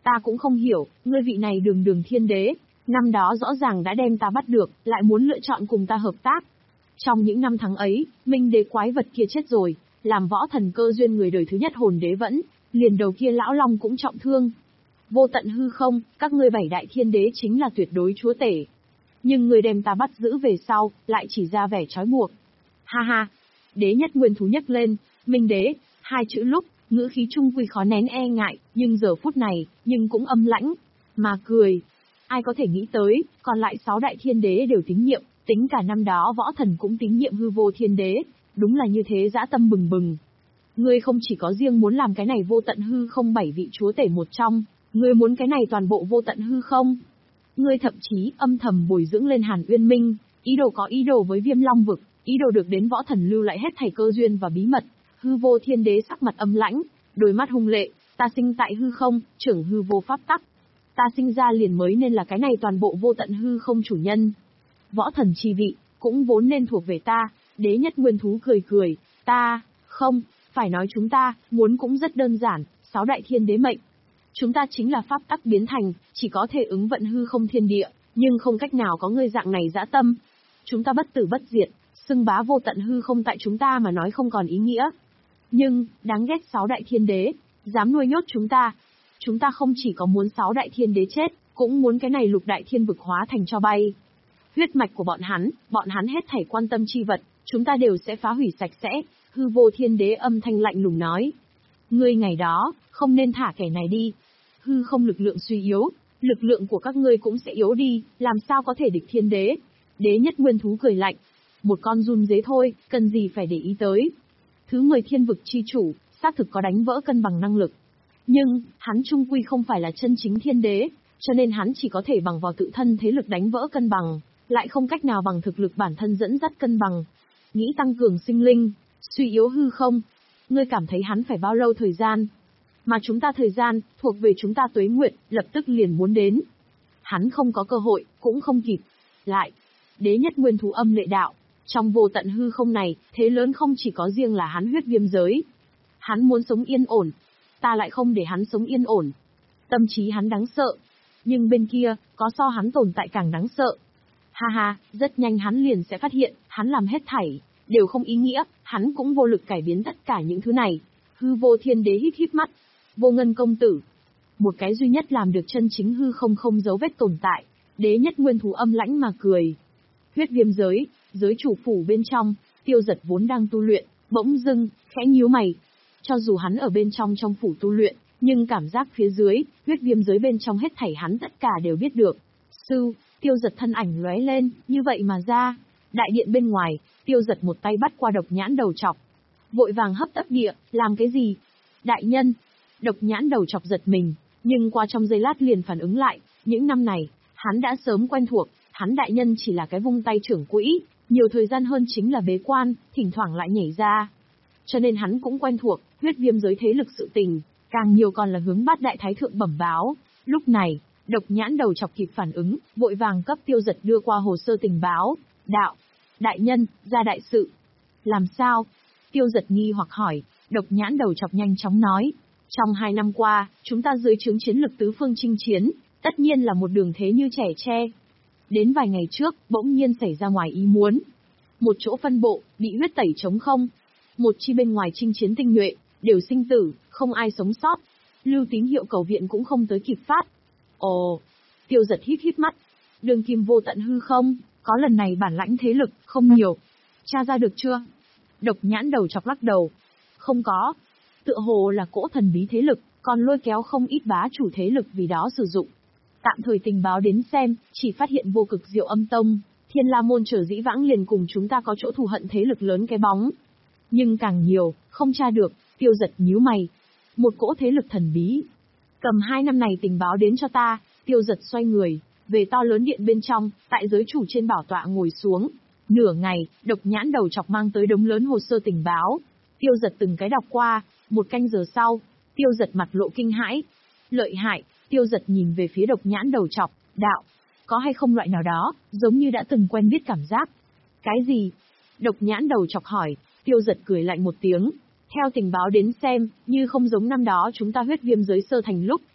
Ta cũng không hiểu, ngươi vị này đường đường thiên đế, năm đó rõ ràng đã đem ta bắt được, lại muốn lựa chọn cùng ta hợp tác. Trong những năm tháng ấy, Minh đế quái vật kia chết rồi, làm võ thần cơ duyên người đời thứ nhất hồn đế vẫn, liền đầu kia lão long cũng trọng thương. Vô tận hư không, các ngươi bảy đại thiên đế chính là tuyệt đối chúa tể. Nhưng người đem ta bắt giữ về sau, lại chỉ ra vẻ trói buộc. Ha ha, đế nhất nguyên thú nhấc lên, Minh đế, hai chữ lúc, ngữ khí trung quy khó nén e ngại, nhưng giờ phút này, nhưng cũng âm lãnh, mà cười. Ai có thể nghĩ tới, còn lại sáu đại thiên đế đều tín nhiệm, tính cả năm đó võ thần cũng tín nhiệm hư vô thiên đế, đúng là như thế dã tâm bừng bừng. Ngươi không chỉ có riêng muốn làm cái này vô tận hư không bảy vị chúa tể một trong, ngươi muốn cái này toàn bộ vô tận hư không. Ngươi thậm chí âm thầm bồi dưỡng lên Hàn Uyên Minh, ý đồ có ý đồ với Viêm Long vực, ý đồ được đến võ thần lưu lại hết thảy cơ duyên và bí mật. Hư vô thiên đế sắc mặt âm lãnh, đôi mắt hung lệ, ta sinh tại hư không, trưởng hư vô pháp tắc. Ta sinh ra liền mới nên là cái này toàn bộ vô tận hư không chủ nhân. Võ thần chi vị, cũng vốn nên thuộc về ta, đế nhất nguyên thú cười cười, ta, không, phải nói chúng ta, muốn cũng rất đơn giản, sáu đại thiên đế mệnh. Chúng ta chính là pháp tắc biến thành, chỉ có thể ứng vận hư không thiên địa, nhưng không cách nào có ngươi dạng này dã tâm. Chúng ta bất tử bất diệt, xưng bá vô tận hư không tại chúng ta mà nói không còn ý nghĩa. Nhưng, đáng ghét sáu đại thiên đế, dám nuôi nhốt chúng ta. Chúng ta không chỉ có muốn sáu đại thiên đế chết, cũng muốn cái này lục đại thiên vực hóa thành tro bay. Huyết mạch của bọn hắn, bọn hắn hết thảy quan tâm chi vật, chúng ta đều sẽ phá hủy sạch sẽ, hư vô thiên đế âm thanh lạnh lùng nói. Ngươi ngày đó, không nên thả kẻ này đi. Hư không lực lượng suy yếu, lực lượng của các ngươi cũng sẽ yếu đi, làm sao có thể địch thiên đế. Đế nhất nguyên thú cười lạnh. Một con run dế thôi, cần gì phải để ý tới. Thứ mười thiên vực chi chủ, xác thực có đánh vỡ cân bằng năng lực. Nhưng, hắn trung quy không phải là chân chính thiên đế, cho nên hắn chỉ có thể bằng vào tự thân thế lực đánh vỡ cân bằng, lại không cách nào bằng thực lực bản thân dẫn dắt cân bằng. Nghĩ tăng cường sinh linh, suy yếu hư không. Ngươi cảm thấy hắn phải bao lâu thời gian? Mà chúng ta thời gian, thuộc về chúng ta tuế nguyệt, lập tức liền muốn đến. Hắn không có cơ hội, cũng không kịp. Lại, đế nhất nguyên thú âm lệ đạo. Trong vô tận hư không này, thế lớn không chỉ có riêng là hắn huyết viêm giới. Hắn muốn sống yên ổn. Ta lại không để hắn sống yên ổn. Tâm trí hắn đáng sợ. Nhưng bên kia, có so hắn tồn tại càng đáng sợ. Ha ha, rất nhanh hắn liền sẽ phát hiện, hắn làm hết thảy, đều không ý nghĩa, hắn cũng vô lực cải biến tất cả những thứ này. Hư vô thiên đế híp híp mắt. Vô ngân công tử. Một cái duy nhất làm được chân chính hư không không dấu vết tồn tại. Đế nhất nguyên thú âm lãnh mà cười. Huyết viêm giới, giới chủ phủ bên trong, Tiêu Giật vốn đang tu luyện, bỗng dưng, khẽ nhíu mày. Cho dù hắn ở bên trong trong phủ tu luyện, nhưng cảm giác phía dưới, huyết viêm giới bên trong hết thảy hắn tất cả đều biết được. Sư, Tiêu Giật thân ảnh lóe lên, như vậy mà ra. Đại điện bên ngoài, Tiêu Giật một tay bắt qua độc nhãn đầu chọc. Vội vàng hấp tấp địa, làm cái gì? Đại nhân. Độc nhãn đầu chọc giật mình, nhưng qua trong giây lát liền phản ứng lại, những năm này, hắn đã sớm quen thuộc, hắn đại nhân chỉ là cái vung tay trưởng quỹ, nhiều thời gian hơn chính là bế quan, thỉnh thoảng lại nhảy ra. Cho nên hắn cũng quen thuộc, huyết viêm giới thế lực sự tình, càng nhiều còn là hướng bát đại thái thượng bẩm báo. Lúc này, độc nhãn đầu chọc kịp phản ứng, vội vàng cấp Tiêu Giật đưa qua hồ sơ tình báo. Đạo, đại nhân, ra đại sự. Làm sao? Tiêu Giật nghi hoặc hỏi, độc nhãn đầu chọc nhanh chóng nói. Trong hai năm qua, chúng ta dưới trướng chiến lực tứ phương chinh chiến, tất nhiên là một đường thế như trẻ tre. Đến vài ngày trước, bỗng nhiên xảy ra ngoài ý muốn. Một chỗ phân bộ, bị huyết tẩy trống không. Một chi bên ngoài chinh chiến tinh nhuệ, đều sinh tử, không ai sống sót. Lưu tín hiệu cầu viện cũng không tới kịp phát. Ồ, Tiêu Giật híp híp mắt. Đường kim vô tận hư không, có lần này bản lãnh thế lực, không nhiều. Tra ra được chưa? Độc nhãn đầu chọc lắc đầu. Không có. Tựa hồ là cỗ thần bí thế lực, còn lôi kéo không ít bá chủ thế lực vì đó sử dụng. Tạm thời tình báo đến xem, chỉ phát hiện vô cực diệu âm tông, Thiên La môn trở dĩ vãng liền cùng chúng ta có chỗ thù hận thế lực lớn cái bóng. Nhưng càng nhiều, không tra được, Tiêu Giật nhíu mày. Một cỗ thế lực thần bí. Cầm hai năm này tình báo đến cho ta, Tiêu Giật xoay người, về to lớn điện bên trong, tại giới chủ trên bảo tọa ngồi xuống. Nửa ngày, độc nhãn đầu chọc mang tới đống lớn hồ sơ tình báo. Tiêu Giật từng cái đọc qua, một canh giờ sau, Tiêu Giật mặt lộ kinh hãi. Lợi hại, Tiêu Giật nhìn về phía độc nhãn đầu chọc, đạo. Có hay không loại nào đó, giống như đã từng quen biết cảm giác. Cái gì? Độc nhãn đầu chọc hỏi, Tiêu Giật cười lạnh một tiếng. Theo tình báo đến xem, như không giống năm đó chúng ta huyết viêm giới sơ thành lúc,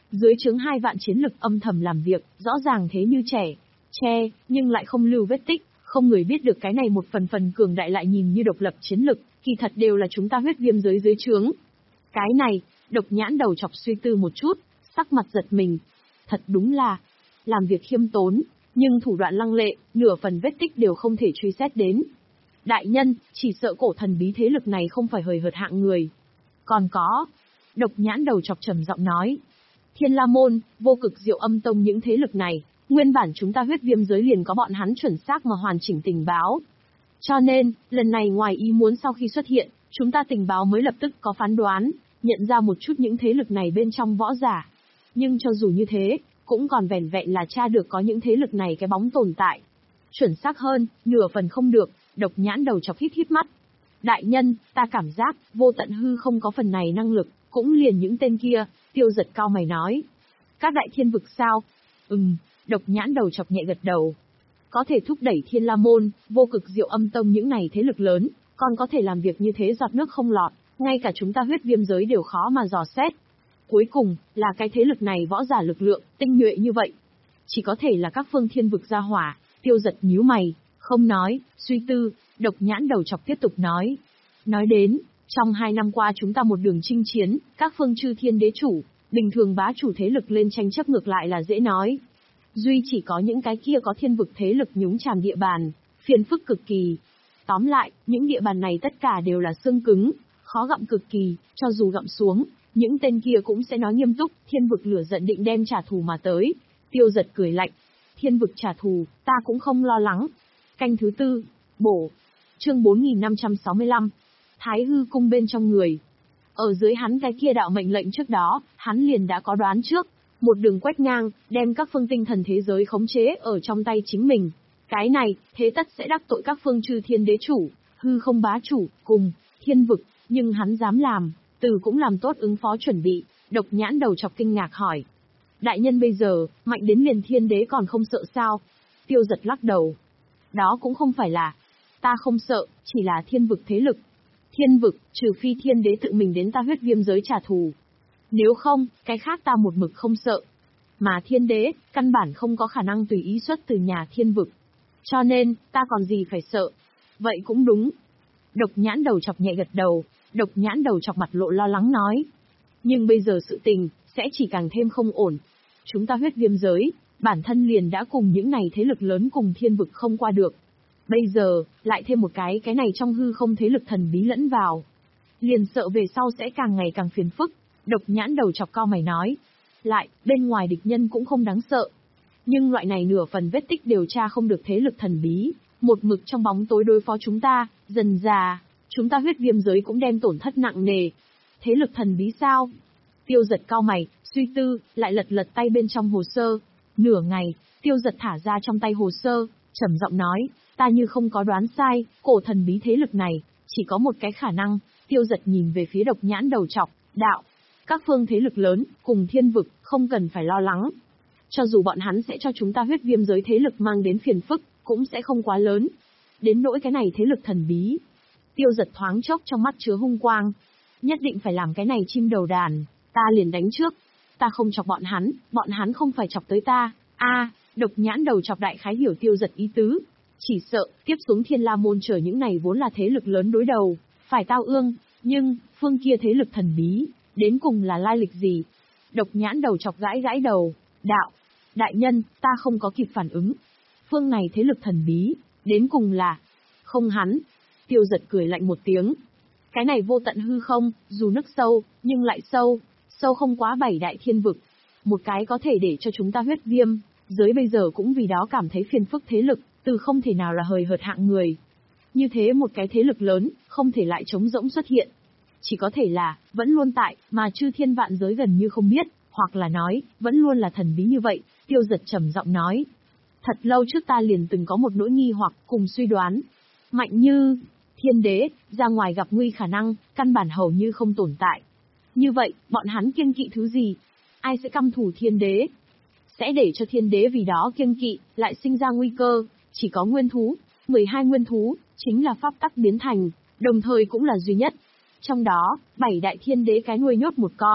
Dưới trướng hai vạn chiến lực âm thầm làm việc, rõ ràng thế như trẻ, tre, nhưng lại không lưu vết tích, không người biết được cái này một phần phần cường đại lại nhìn như độc lập chiến lực, kỳ thật đều là chúng ta huyết viêm giới dưới trướng. Cái này, Độc Nhãn đầu chọc suy tư một chút, sắc mặt giật mình. Thật đúng là, làm việc khiêm tốn, nhưng thủ đoạn lăng lệ, nửa phần vết tích đều không thể truy xét đến. Đại nhân, chỉ sợ cổ thần bí thế lực này không phải hời hợt hạng người. Còn có, Độc Nhãn đầu chọc trầm giọng nói, Thiên La Môn, Vô Cực Diệu Âm Tông những thế lực này, nguyên bản chúng ta huyết viêm giới liền có bọn hắn chuẩn xác mà hoàn chỉnh tình báo. Cho nên, lần này ngoài ý muốn sau khi xuất hiện, chúng ta tình báo mới lập tức có phán đoán, nhận ra một chút những thế lực này bên trong võ giả. Nhưng cho dù như thế, cũng còn vẻn vẹn là tra được có những thế lực này cái bóng tồn tại. Chuẩn xác hơn, nửa phần không được, Độc Nhãn đầu chọc hít hít mắt. Đại nhân, ta cảm giác, vô tận hư không có phần này năng lực, cũng liền những tên kia, Tiêu Giật cao mày nói. Các đại thiên vực sao? Ừm, Độc Nhãn đầu chọc nhẹ gật đầu. Có thể thúc đẩy Thiên La Môn, Vô Cực Diệu Âm Tông những này thế lực lớn, còn có thể làm việc như thế giọt nước không lọt, ngay cả chúng ta huyết viêm giới đều khó mà dò xét. Cuối cùng, là cái thế lực này võ giả lực lượng, tinh nhuệ như vậy. Chỉ có thể là các phương thiên vực gia hỏa, Tiêu Giật nhíu mày, không nói, suy tư, Độc Nhãn đầu chọc tiếp tục nói. Nói đến, trong hai năm qua chúng ta một đường chinh chiến, các phương chư thiên đế chủ, bình thường bá chủ thế lực lên tranh chấp ngược lại là dễ nói. Duy chỉ có những cái kia có thiên vực thế lực nhúng chàm địa bàn, phiền phức cực kỳ. Tóm lại, những địa bàn này tất cả đều là xương cứng, khó gặm cực kỳ, cho dù gặm xuống, những tên kia cũng sẽ nói nghiêm túc, thiên vực lửa giận định đem trả thù mà tới. Tiêu Giật cười lạnh. Thiên vực trả thù, ta cũng không lo lắng. Canh thứ tư, bổ. Chương bốn nghìn năm trăm sáu mươi lăm. Thái hư cung bên trong người. Ở dưới hắn cái kia đạo mệnh lệnh trước đó, hắn liền đã có đoán trước. Một đường quét ngang, đem các phương tinh thần thế giới khống chế ở trong tay chính mình. Cái này, thế tất sẽ đắc tội các phương chư thiên đế chủ, hư không bá chủ, cùng, thiên vực, nhưng hắn dám làm, từ cũng làm tốt ứng phó chuẩn bị. Độc Nhãn đầu chọc kinh ngạc hỏi. Đại nhân bây giờ, mạnh đến liền thiên đế còn không sợ sao? Tiêu Giật lắc đầu. Đó cũng không phải là, ta không sợ, chỉ là thiên vực thế lực. Thiên vực, trừ phi thiên đế tự mình đến ta huyết viêm giới trả thù. Nếu không, cái khác ta một mực không sợ. Mà thiên đế, căn bản không có khả năng tùy ý xuất từ nhà thiên vực. Cho nên, ta còn gì phải sợ. Vậy cũng đúng. Độc Nhãn đầu chọc nhẹ gật đầu, Độc Nhãn đầu chọc mặt lộ lo lắng nói. Nhưng bây giờ sự tình, sẽ chỉ càng thêm không ổn. Chúng ta huyết viêm giới, bản thân liền đã cùng những này thế lực lớn cùng thiên vực không qua được. Bây giờ, lại thêm một cái cái này trong hư không thế lực thần bí lẫn vào. Liền sợ về sau sẽ càng ngày càng phiền phức. Độc Nhãn đầu chọc cao mày nói. Lại, bên ngoài địch nhân cũng không đáng sợ. Nhưng loại này nửa phần vết tích điều tra không được thế lực thần bí, một mực trong bóng tối đối phó chúng ta, dần già, chúng ta huyết viêm giới cũng đem tổn thất nặng nề. Thế lực thần bí sao? Tiêu Giật cao mày, suy tư, lại lật lật tay bên trong hồ sơ. Nửa ngày, Tiêu Giật thả ra trong tay hồ sơ, trầm giọng nói, ta như không có đoán sai, cổ thần bí thế lực này, chỉ có một cái khả năng. Tiêu Giật nhìn về phía Độc Nhãn đầu chọc, đạo. Các phương thế lực lớn, cùng thiên vực, không cần phải lo lắng. Cho dù bọn hắn sẽ cho chúng ta huyết viêm giới thế lực mang đến phiền phức, cũng sẽ không quá lớn. Đến nỗi cái này thế lực thần bí. Tiêu Giật thoáng chốc trong mắt chứa hung quang. Nhất định phải làm cái này chim đầu đàn, ta liền đánh trước. Ta không chọc bọn hắn, bọn hắn không phải chọc tới ta. A, à, Độc Nhãn đầu chọc đại khái hiểu Tiêu Giật ý tứ. Chỉ sợ, tiếp xuống Thiên La Môn chờ những này vốn là thế lực lớn đối đầu, phải tao ương, nhưng, phương kia thế lực thần bí, đến cùng là lai lịch gì? Độc Nhãn đầu chọc gãi gãi đầu, đạo, đại nhân, ta không có kịp phản ứng. Phương này thế lực thần bí, đến cùng là, không hắn. Tiêu Giật cười lạnh một tiếng. Cái này vô tận hư không, dù nước sâu, nhưng lại sâu, sâu không quá bảy đại thiên vực. Một cái có thể để cho chúng ta huyết viêm, giới bây giờ cũng vì đó cảm thấy phiền phức thế lực, từ không thể nào là hời hợt hạng người. Như thế một cái thế lực lớn, không thể lại trống rỗng xuất hiện. Chỉ có thể là, vẫn luôn tại, mà chư thiên vạn giới gần như không biết, hoặc là nói, vẫn luôn là thần bí như vậy. Tiêu Giật trầm giọng nói. Thật lâu trước ta liền từng có một nỗi nghi hoặc cùng suy đoán. Mạnh như, thiên đế, ra ngoài gặp nguy khả năng, căn bản hầu như không tồn tại. Như vậy, bọn hắn kiêng kỵ thứ gì? Ai sẽ căm thù thiên đế? Sẽ để cho thiên đế vì đó kiêng kỵ, lại sinh ra nguy cơ, chỉ có nguyên thú, mười hai nguyên thú, chính là pháp tắc biến thành, đồng thời cũng là duy nhất. Trong đó, bảy đại thiên đế cái nuôi nhốt một con.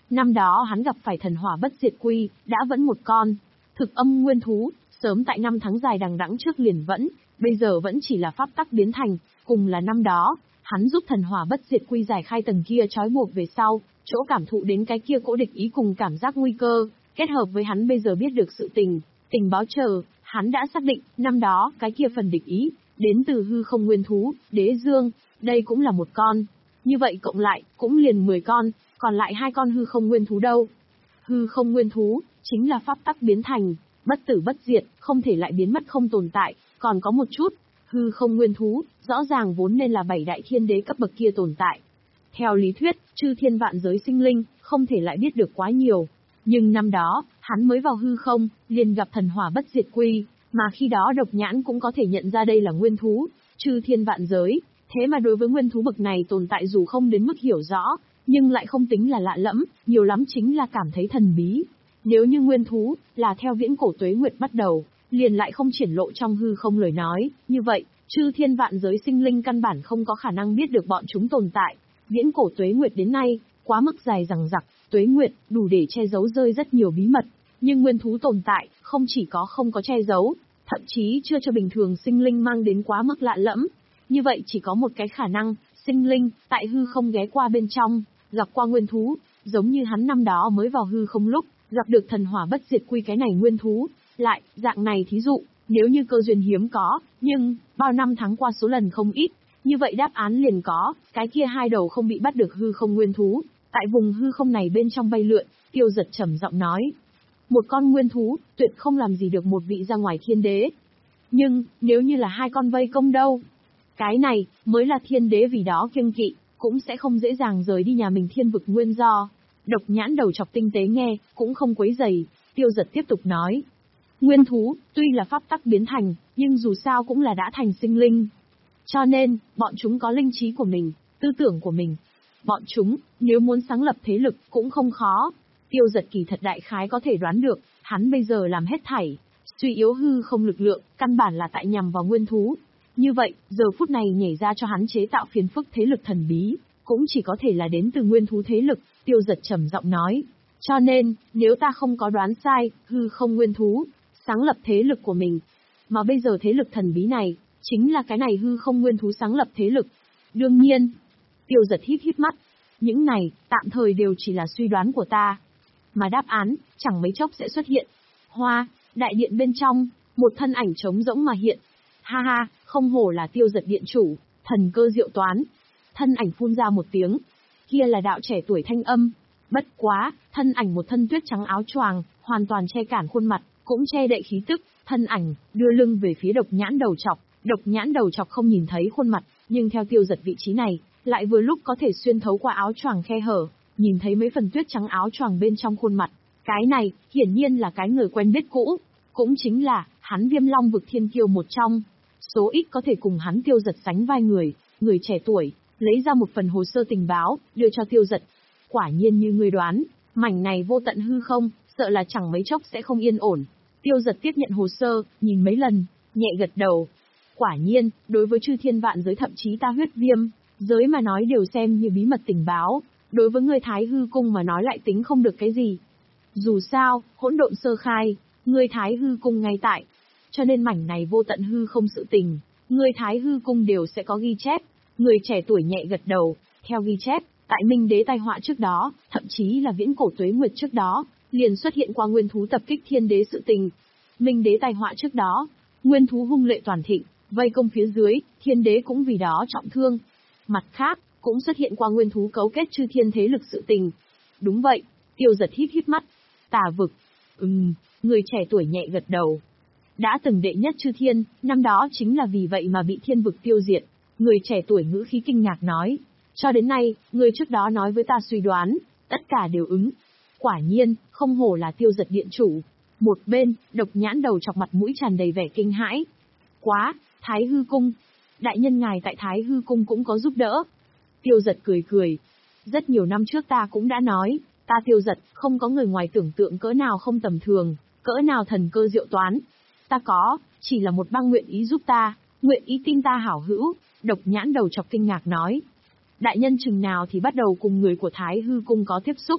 Năm đó hắn gặp phải thần hỏa bất diệt quy, đã vẫn một con. Thực âm nguyên thú, sớm tại năm tháng dài đằng đẵng trước liền vẫn, bây giờ vẫn chỉ là pháp tắc biến thành, cùng là năm đó, hắn giúp thần hỏa bất diệt quy giải khai tầng kia trói buộc về sau, chỗ cảm thụ đến cái kia cỗ địch ý cùng cảm giác nguy cơ, kết hợp với hắn bây giờ biết được sự tình, tình báo chờ, hắn đã xác định, năm đó, cái kia phần địch ý, đến từ hư không nguyên thú, đế dương, đây cũng là một con. Như vậy cộng lại, cũng liền mười con, còn lại hai con hư không nguyên thú đâu? Hư không nguyên thú, chính là pháp tắc biến thành, bất tử bất diệt, không thể lại biến mất không tồn tại, còn có một chút, hư không nguyên thú, rõ ràng vốn nên là bảy đại thiên đế cấp bậc kia tồn tại. Theo lý thuyết, chư thiên vạn giới sinh linh, không thể lại biết được quá nhiều. Nhưng năm đó, hắn mới vào hư không, liền gặp thần hỏa bất diệt quy, mà khi đó độc nhãn cũng có thể nhận ra đây là nguyên thú, chư thiên vạn giới. Thế mà đối với nguyên thú bậc này tồn tại dù không đến mức hiểu rõ, nhưng lại không tính là lạ lẫm, nhiều lắm chính là cảm thấy thần bí. Nếu như nguyên thú, là theo viễn cổ tuế nguyệt bắt đầu, liền lại không triển lộ trong hư không lời nói, như vậy, chư thiên vạn giới sinh linh căn bản không có khả năng biết được bọn chúng tồn tại. Viễn cổ tuế nguyệt đến nay, quá mức dài dằng dặc, tuế nguyệt, đủ để che giấu rơi rất nhiều bí mật. Nhưng nguyên thú tồn tại, không chỉ có không có che giấu, thậm chí chưa cho bình thường sinh linh mang đến quá mức lạ lẫm. Như vậy chỉ có một cái khả năng, sinh linh, tại hư không ghé qua bên trong, gặp qua nguyên thú, giống như hắn năm đó mới vào hư không lúc, gặp được thần hỏa bất diệt quy cái này nguyên thú. Lại, dạng này thí dụ, nếu như cơ duyên hiếm có, nhưng, bao năm tháng qua số lần không ít, như vậy đáp án liền có, cái kia hai đầu không bị bắt được hư không nguyên thú, tại vùng hư không này bên trong bay lượn, Tiêu Giật trầm giọng nói. Một con nguyên thú, tuyệt không làm gì được một vị ra ngoài thiên đế. Nhưng, nếu như là hai con vây công đâu? Cái này, mới là thiên đế vì đó kiêng kỵ, cũng sẽ không dễ dàng rời đi nhà mình thiên vực nguyên do. Độc nhãn đầu chọc tinh tế nghe, cũng không quấy dày, Tiêu Giật tiếp tục nói. Nguyên thú, tuy là pháp tắc biến thành, nhưng dù sao cũng là đã thành sinh linh. Cho nên, bọn chúng có linh trí của mình, tư tưởng của mình. Bọn chúng, nếu muốn sáng lập thế lực, cũng không khó. Tiêu Giật kỳ thật đại khái có thể đoán được, hắn bây giờ làm hết thảy, suy yếu hư không lực lượng, căn bản là tại nhằm vào nguyên thú. Như vậy, giờ phút này nhảy ra cho hắn chế tạo phiền phức thế lực thần bí, cũng chỉ có thể là đến từ nguyên thú thế lực, Tiêu Giật trầm giọng nói. Cho nên, nếu ta không có đoán sai, hư không nguyên thú, sáng lập thế lực của mình. Mà bây giờ thế lực thần bí này, chính là cái này hư không nguyên thú sáng lập thế lực. Đương nhiên, Tiêu Giật híp híp mắt, những này, tạm thời đều chỉ là suy đoán của ta. Mà đáp án, chẳng mấy chốc sẽ xuất hiện. Hoa, đại điện bên trong, một thân ảnh trống rỗng mà hiện. Ha ha, không hổ là Tiêu Giật điện chủ, thần cơ diệu toán. Thân ảnh phun ra một tiếng. Kia là đạo trẻ tuổi thanh âm. Bất quá, thân ảnh một thân tuyết trắng áo choàng, hoàn toàn che cản khuôn mặt, cũng che đậy khí tức. Thân ảnh, đưa lưng về phía độc nhãn đầu chọc. Độc nhãn đầu chọc không nhìn thấy khuôn mặt, nhưng theo Tiêu Giật vị trí này, lại vừa lúc có thể xuyên thấu qua áo choàng khe hở, nhìn thấy mấy phần tuyết trắng áo choàng bên trong khuôn mặt. Cái này, hiển nhiên là cái người quen biết cũ, cũng chính là, hắn Viêm Long vực thiên kiêu một trong. Số ít có thể cùng hắn Tiêu Giật sánh vai người, người trẻ tuổi, lấy ra một phần hồ sơ tình báo, đưa cho Tiêu Giật. Quả nhiên như người đoán, mảnh này vô tận hư không, sợ là chẳng mấy chốc sẽ không yên ổn. Tiêu Giật tiếp nhận hồ sơ, nhìn mấy lần, nhẹ gật đầu. Quả nhiên, đối với chư thiên vạn giới thậm chí ta huyết viêm, giới mà nói đều xem như bí mật tình báo, đối với người Thái Hư Cung mà nói lại tính không được cái gì. Dù sao, hỗn độn sơ khai, người Thái Hư Cung ngay tại, cho nên mảnh này vô tận hư không sự tình, người Thái Hư Cung đều sẽ có ghi chép. Người trẻ tuổi nhẹ gật đầu, theo ghi chép, tại Minh Đế tai họa trước đó, thậm chí là viễn cổ tuế nguyệt trước đó, liền xuất hiện qua nguyên thú tập kích thiên đế sự tình. Minh Đế tai họa trước đó, nguyên thú hung lệ toàn thịnh, vây công phía dưới, thiên đế cũng vì đó trọng thương. Mặt khác, cũng xuất hiện qua nguyên thú cấu kết chư thiên thế lực sự tình. Đúng vậy, Tiêu Giật híp híp mắt. Tà vực. Ừm, người trẻ tuổi nhẹ gật đầu. Đã từng đệ nhất chư thiên, năm đó chính là vì vậy mà bị thiên vực tiêu diệt. Người trẻ tuổi ngữ khí kinh ngạc nói. Cho đến nay, người trước đó nói với ta suy đoán, tất cả đều ứng. Quả nhiên, không hổ là Tiêu Giật điện chủ. Một bên, độc nhãn đầu chọc mặt mũi tràn đầy vẻ kinh hãi. Quá, Thái Hư Cung. Đại nhân ngài tại Thái Hư Cung cũng có giúp đỡ. Tiêu Giật cười cười. Rất nhiều năm trước ta cũng đã nói, ta Tiêu Giật, không có người ngoài tưởng tượng cỡ nào không tầm thường, cỡ nào thần cơ diệu toán. Ta có, chỉ là một băng nguyện ý giúp ta, nguyện ý tin ta hảo hữu, độc nhãn đầu chọc kinh ngạc nói. Đại nhân chừng nào thì bắt đầu cùng người của Thái Hư Cung có tiếp xúc.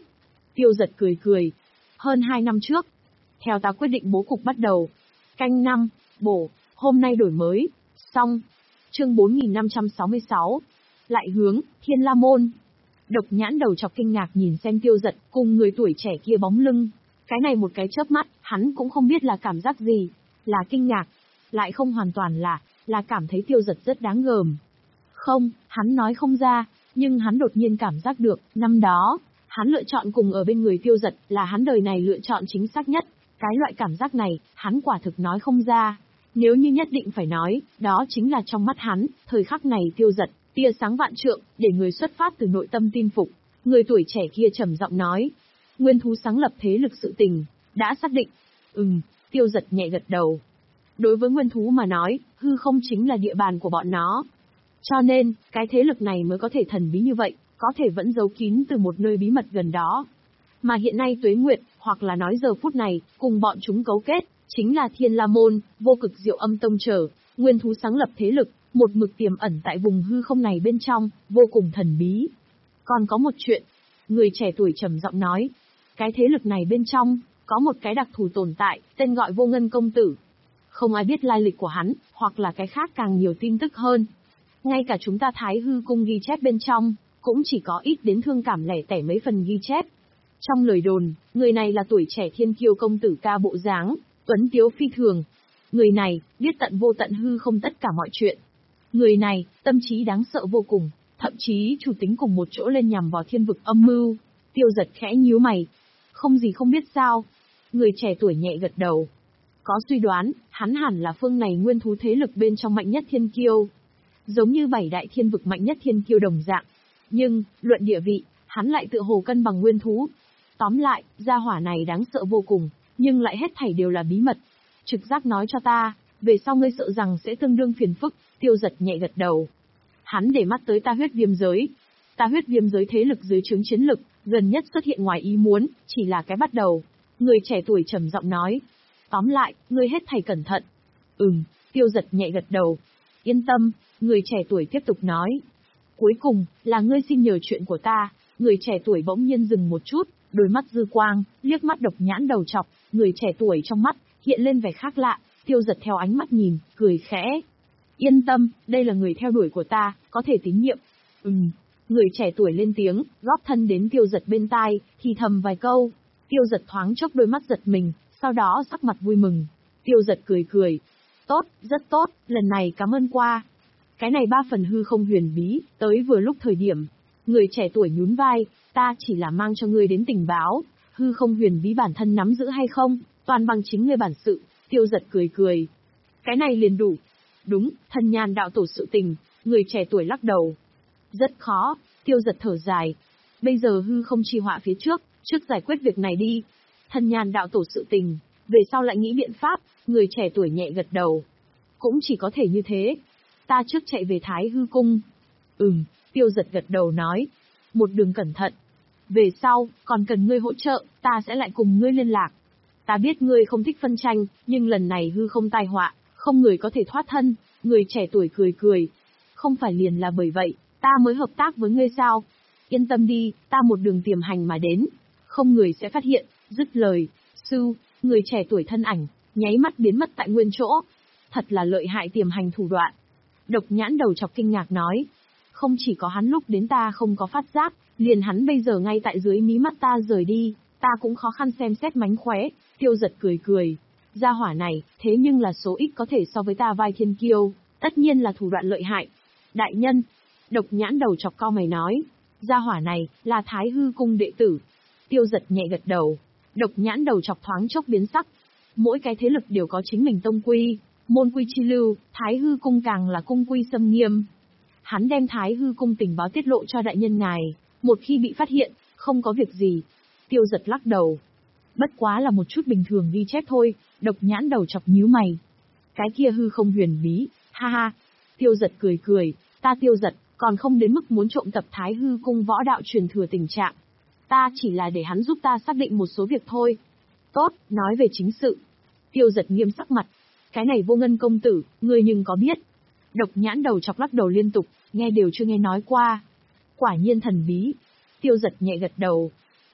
Tiêu giật cười cười. Hơn hai năm trước, theo ta quyết định bố cục bắt đầu. Canh năm, bổ, hôm nay đổi mới. Xong. Chương bốn nghìn năm trăm sáu mươi sáu. Lại hướng, Thiên La Môn. Độc Nhãn đầu chọc kinh ngạc nhìn xem Tiêu Giật cùng người tuổi trẻ kia bóng lưng. Cái này một cái chớp mắt, hắn cũng không biết là cảm giác gì. Là kinh ngạc, lại không hoàn toàn là, là cảm thấy Tiêu Giật rất đáng gờm. Không, hắn nói không ra, nhưng hắn đột nhiên cảm giác được, năm đó, hắn lựa chọn cùng ở bên người Tiêu Giật là hắn đời này lựa chọn chính xác nhất. Cái loại cảm giác này, hắn quả thực nói không ra. Nếu như nhất định phải nói, đó chính là trong mắt hắn, thời khắc này Tiêu Giật, tia sáng vạn trượng, để người xuất phát từ nội tâm tin phục. Người tuổi trẻ kia trầm giọng nói, nguyên thú sáng lập thế lực sự tình, đã xác định. Ừm, Tiêu Giật nhẹ gật đầu. Đối với nguyên thú mà nói, hư không chính là địa bàn của bọn nó. Cho nên, cái thế lực này mới có thể thần bí như vậy, có thể vẫn giấu kín từ một nơi bí mật gần đó. Mà hiện nay Tuế Nguyệt, hoặc là nói giờ phút này, cùng bọn chúng cấu kết, chính là Thiên La Môn, vô cực diệu âm tông trở, nguyên thú sáng lập thế lực, một mực tiềm ẩn tại vùng hư không này bên trong, vô cùng thần bí. Còn có một chuyện, người trẻ tuổi trầm giọng nói, cái thế lực này bên trong, có một cái đặc thù tồn tại, tên gọi Vô Ngân Công Tử. Không ai biết lai lịch của hắn, hoặc là cái khác càng nhiều tin tức hơn. Ngay cả chúng ta Thái Hư Cung ghi chép bên trong, cũng chỉ có ít đến thương cảm lẻ tẻ mấy phần ghi chép. Trong lời đồn, người này là tuổi trẻ thiên kiêu công tử ca bộ dáng, tuấn tiếu phi thường. Người này, biết tận vô tận hư không tất cả mọi chuyện. Người này, tâm trí đáng sợ vô cùng, thậm chí chủ tính cùng một chỗ lên nhằm vào thiên vực âm mưu. Tiêu Giật khẽ nhíu mày. Không gì không biết sao. Người trẻ tuổi nhẹ gật đầu. Có suy đoán, hắn hẳn là phương này nguyên thú thế lực bên trong mạnh nhất thiên kiêu. Giống như bảy đại thiên vực mạnh nhất thiên kiêu đồng dạng. Nhưng, luận địa vị, hắn lại tự hồ cân bằng nguyên thú. Tóm lại, gia hỏa này đáng sợ vô cùng, nhưng lại hết thảy đều là bí mật. Trực giác nói cho ta, về sau ngươi sợ rằng sẽ tương đương phiền phức. Tiêu Giật nhẹ gật đầu. Hắn để mắt tới Ta Huyết Viêm Giới. Ta Huyết Viêm Giới thế lực dưới trướng chiến lực, gần nhất xuất hiện ngoài ý muốn, chỉ là cái bắt đầu. Người trẻ tuổi trầm giọng nói. Tóm lại, ngươi hết thảy cẩn thận. Ừm, Tiêu Giật nhẹ gật đầu. Yên tâm, người trẻ tuổi tiếp tục nói. Cuối cùng, là ngươi xin nhờ chuyện của ta. Người trẻ tuổi bỗng nhiên dừng một chút, đôi mắt dư quang, liếc mắt Độc Nhãn đầu chọc, người trẻ tuổi trong mắt, hiện lên vẻ khác lạ. Tiêu Giật theo ánh mắt nhìn, cười khẽ. Yên tâm, đây là người theo đuổi của ta, có thể tín nhiệm. Ừm, người trẻ tuổi lên tiếng, góp thân đến Tiêu Giật bên tai, thì thầm vài câu. Tiêu Giật thoáng chốc đôi mắt giật mình, sau đó sắc mặt vui mừng. Tiêu Giật cười cười. Tốt, rất tốt, lần này cảm ơn qua. Cái này ba phần hư không huyền bí, tới vừa lúc thời điểm. Người trẻ tuổi nhún vai, ta chỉ là mang cho ngươi đến tình báo, hư không huyền bí bản thân nắm giữ hay không, toàn bằng chính ngươi bản sự. Tiêu Giật cười cười. Cái này liền đủ. Đúng, Thần Nhàn đạo tổ sự tình, người trẻ tuổi lắc đầu. Rất khó, Tiêu Giật thở dài. Bây giờ hư không chi họa phía trước, trước giải quyết việc này đi. Thần Nhàn đạo tổ sự tình, về sau lại nghĩ biện pháp, người trẻ tuổi nhẹ gật đầu. Cũng chỉ có thể như thế. Ta trước chạy về Thái Hư Cung. Ừm, Tiêu Giật gật đầu nói. Một đường cẩn thận. Về sau, còn cần ngươi hỗ trợ, ta sẽ lại cùng ngươi liên lạc. Ta biết ngươi không thích phân tranh, nhưng lần này hư không tai họa, không người có thể thoát thân. Người trẻ tuổi cười cười. Không phải liền là bởi vậy, ta mới hợp tác với ngươi sao? Yên tâm đi, ta một đường tiềm hành mà đến. Không người sẽ phát hiện. Dứt lời, sư, người trẻ tuổi thân ảnh, nháy mắt biến mất tại nguyên chỗ. Thật là lợi hại tiềm hành thủ đoạn. Độc Nhãn đầu chọc kinh ngạc nói. Không chỉ có hắn lúc đến ta không có phát giác, liền hắn bây giờ ngay tại dưới mí mắt ta rời đi, ta cũng khó khăn xem xét mánh khóe. Tiêu Giật cười cười. Gia hỏa này, thế nhưng là số ít có thể so với ta vai thiên kiêu, tất nhiên là thủ đoạn lợi hại. Đại nhân, Độc Nhãn đầu chọc cau mày nói. Gia hỏa này, là Thái Hư Cung đệ tử. Tiêu Giật nhẹ gật đầu. Độc Nhãn đầu chọc thoáng chốc biến sắc. Mỗi cái thế lực đều có chính mình tông quy, môn quy chi lưu, Thái Hư Cung càng là cung quy xâm nghiêm. Hắn đem Thái Hư Cung tình báo tiết lộ cho đại nhân ngài, một khi bị phát hiện, không có việc gì. Tiêu Giật lắc đầu. Bất quá là một chút bình thường ghi chép thôi. Độc Nhãn đầu chọc nhíu mày. Cái kia hư không huyền bí, ha ha. Tiêu Giật cười cười, ta Tiêu Giật, còn không đến mức muốn trộm tập Thái Hư Cung võ đạo truyền thừa tình trạng. Ta chỉ là để hắn giúp ta xác định một số việc thôi. Tốt, nói về chính sự. Tiêu Giật nghiêm sắc mặt. Cái này Vô Ngân công tử, ngươi nhưng có biết? Độc Nhãn đầu chọc lắc đầu liên tục, nghe đều chưa nghe nói qua. Quả nhiên thần bí. Tiêu Giật nhẹ gật đầu.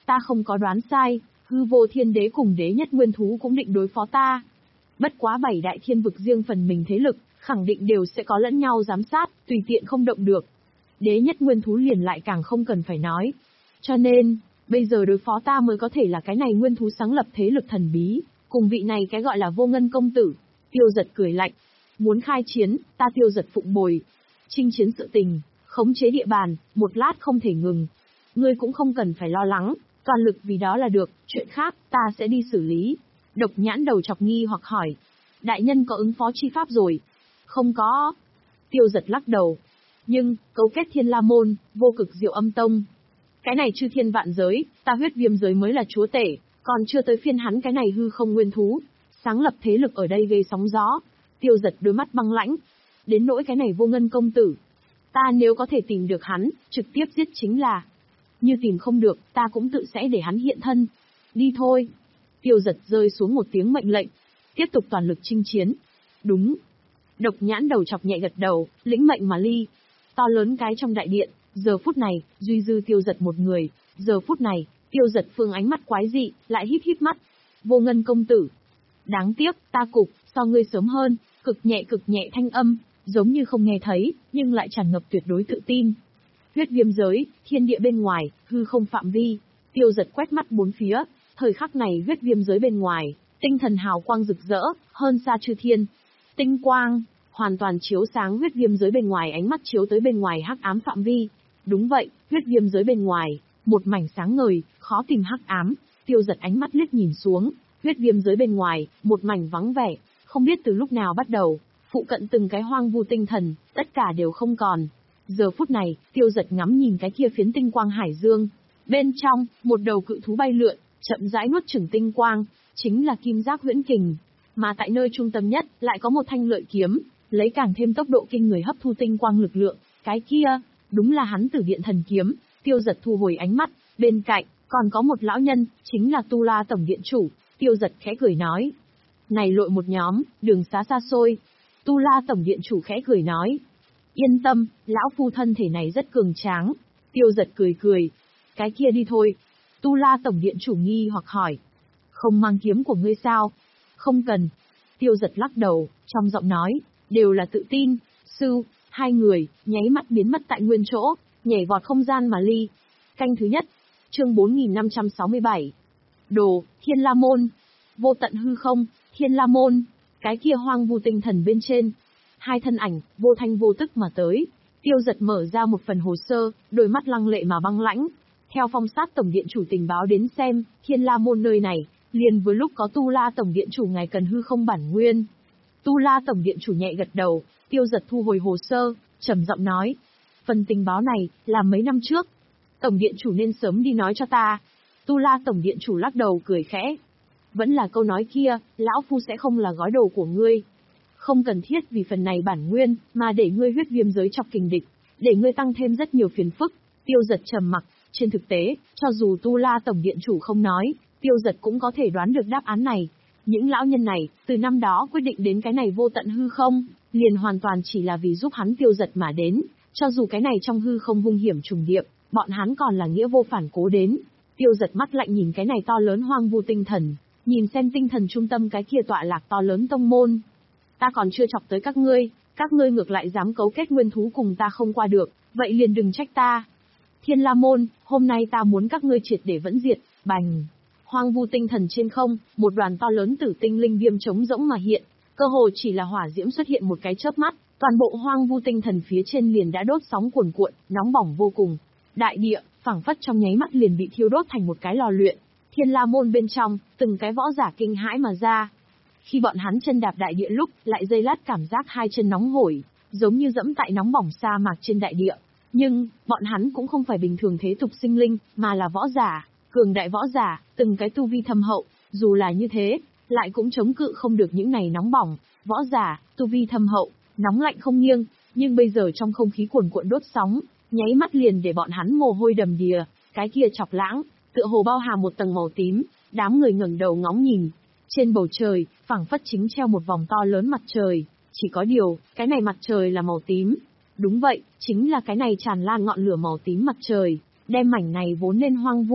ta không có đoán sai, hư vô thiên đế cùng đế nhất nguyên thú cũng định đối phó ta. Bất quá bảy đại thiên vực riêng phần mình thế lực, khẳng định đều sẽ có lẫn nhau giám sát, tùy tiện không động được. Đế nhất nguyên thú liền lại càng không cần phải nói. Cho nên, bây giờ đối phó ta mới có thể là cái này nguyên thú sáng lập thế lực thần bí, cùng vị này cái gọi là vô ngân công tử. Tiêu giật cười lạnh. Muốn khai chiến, ta tiêu giật phụng bồi. Chinh chiến sự tình, khống chế địa bàn, một lát không thể ngừng. Ngươi cũng không cần phải lo lắng, toàn lực vì đó là được, chuyện khác, ta sẽ đi xử lý. Độc nhãn đầu chọc nghi hoặc hỏi. Đại nhân có ứng phó chi pháp rồi? Không có. Tiêu giật lắc đầu. Nhưng, cấu kết Thiên La Môn, vô cực diệu âm tông. Cái này chư thiên vạn giới, ta huyết viêm giới mới là chúa tể, còn chưa tới phiên hắn cái này hư không nguyên thú. Sáng lập thế lực ở đây gây sóng gió. Tiêu giật đôi mắt băng lãnh. Đến nỗi cái này vô ngân công tử. Ta nếu có thể tìm được hắn, trực tiếp giết chính là. Như tìm không được, ta cũng tự sẽ để hắn hiện thân. Đi thôi. Tiêu giật rơi xuống một tiếng mệnh lệnh. Tiếp tục toàn lực chinh chiến. Đúng. Độc nhãn đầu chọc nhẹ gật đầu, lĩnh mệnh mà ly. To lớn cái trong đại điện, giờ phút này, duy dư tiêu giật một người. Giờ phút này, tiêu giật phương ánh mắt quái dị, lại híp híp mắt. Vô ngân công tử. Đáng tiếc, ta cục, so ngươi sớm hơn, cực nhẹ cực nhẹ thanh âm, giống như không nghe thấy, nhưng lại tràn ngập tuyệt đối tự tin. Huyết viêm giới, thiên địa bên ngoài, hư không phạm vi. Tiêu giật quét mắt bốn phía, thời khắc này huyết viêm giới bên ngoài, tinh thần hào quang rực rỡ, hơn xa chư thiên. Tinh quang, hoàn toàn chiếu sáng huyết viêm giới bên ngoài, ánh mắt chiếu tới bên ngoài hắc ám phạm vi. Đúng vậy, huyết viêm giới bên ngoài, một mảnh sáng ngời, khó tìm hắc ám. Tiêu giật ánh mắt liếc nhìn xuống, huyết viêm giới bên ngoài, một mảnh vắng vẻ, không biết từ lúc nào bắt đầu, phụ cận từng cái hoang vu tinh thần, tất cả đều không còn. Giờ phút này, tiêu giật ngắm nhìn cái kia phiến tinh quang hải dương. Bên trong, một đầu cự thú bay lượn, chậm rãi nuốt chửng tinh quang, chính là kim giác huyễn kình. Mà tại nơi trung tâm nhất, lại có một thanh lợi kiếm, lấy càng thêm tốc độ kinh người hấp thu tinh quang lực lượng. Cái kia, đúng là hắn Tử Điện thần kiếm. Tiêu giật thu hồi ánh mắt, bên cạnh, còn có một lão nhân, chính là Tu La tổng điện chủ. Tiêu giật khẽ cười nói. Này lội một nhóm, đường xá xa xôi. Tu La tổng điện chủ khẽ cười nói. Yên tâm, lão phu thân thể này rất cường tráng. Tiêu giật cười cười. Cái kia đi thôi. Tu La tổng điện chủ nghi hoặc hỏi. Không mang kiếm của ngươi sao? Không cần. Tiêu giật lắc đầu, trong giọng nói, đều là tự tin. Sư, hai người, nháy mắt biến mất tại nguyên chỗ, nhảy vọt không gian mà ly. Canh thứ nhất, chương bốn nghìn năm trăm sáu mươi bảy. Đồ, Thiên La Môn. Vô tận hư không, Thiên La Môn. Cái kia hoang vu tinh thần bên trên. Hai thân ảnh, vô thanh vô tức mà tới. Tiêu giật mở ra một phần hồ sơ, đôi mắt lăng lệ mà băng lãnh. Theo phong sát tổng điện chủ tình báo đến xem, Thiên La Môn nơi này, liền với lúc có Tu La tổng điện chủ ngài cần hư không bản nguyên. Tu La tổng điện chủ nhẹ gật đầu, tiêu giật thu hồi hồ sơ, trầm giọng nói. Phần tình báo này, là mấy năm trước. Tổng điện chủ nên sớm đi nói cho ta. Tu La tổng điện chủ lắc đầu cười khẽ. Vẫn là câu nói kia, lão phu sẽ không là gói đồ của ngươi. Không cần thiết vì phần này bản nguyên, mà để ngươi huyết viêm giới chọc kình địch, để ngươi tăng thêm rất nhiều phiền phức. Tiêu giật trầm mặc, trên thực tế, cho dù Tu La tổng điện chủ không nói, tiêu giật cũng có thể đoán được đáp án này. Những lão nhân này, từ năm đó quyết định đến cái này vô tận hư không, liền hoàn toàn chỉ là vì giúp hắn tiêu giật mà đến, cho dù cái này trong hư không hung hiểm trùng điệp, bọn hắn còn là nghĩa vô phản cố đến. Tiêu giật mắt lạnh nhìn cái này to lớn hoang vu tinh thần, nhìn xem tinh thần trung tâm cái kia tọa lạc to lớn tông môn. Ta còn chưa chọc tới các ngươi, các ngươi ngược lại dám cấu kết nguyên thú cùng ta không qua được, vậy liền đừng trách ta. Thiên La Môn, hôm nay ta muốn các ngươi triệt để vẫn diệt, bành. Hoang vu tinh thần trên không, một đoàn to lớn tử tinh linh viêm trống rỗng mà hiện, cơ hồ chỉ là hỏa diễm xuất hiện một cái chớp mắt, toàn bộ hoang vu tinh thần phía trên liền đã đốt sóng cuồn cuộn, nóng bỏng vô cùng. Đại địa, phảng phất trong nháy mắt liền bị thiêu đốt thành một cái lò luyện. Thiên La Môn bên trong, từng cái võ giả kinh hãi mà ra. Khi bọn hắn chân đạp đại địa lúc, lại dây lát cảm giác hai chân nóng hổi, giống như dẫm tại nóng bỏng sa mạc trên đại địa. Nhưng, bọn hắn cũng không phải bình thường thế tục sinh linh, mà là võ giả, cường đại võ giả, từng cái tu vi thâm hậu, dù là như thế, lại cũng chống cự không được những này nóng bỏng. Võ giả, tu vi thâm hậu, nóng lạnh không nghiêng, nhưng bây giờ trong không khí cuồn cuộn đốt sóng, nháy mắt liền để bọn hắn mồ hôi đầm đìa, cái kia chọc lãng, tựa hồ bao hàm một tầng màu tím, đám người ngẩng đầu ngóng nhìn. Trên bầu trời, phảng phất chính treo một vòng to lớn mặt trời, chỉ có điều, cái này mặt trời là màu tím. Đúng vậy, chính là cái này tràn lan ngọn lửa màu tím mặt trời, đem mảnh này vốn nên hoang vu,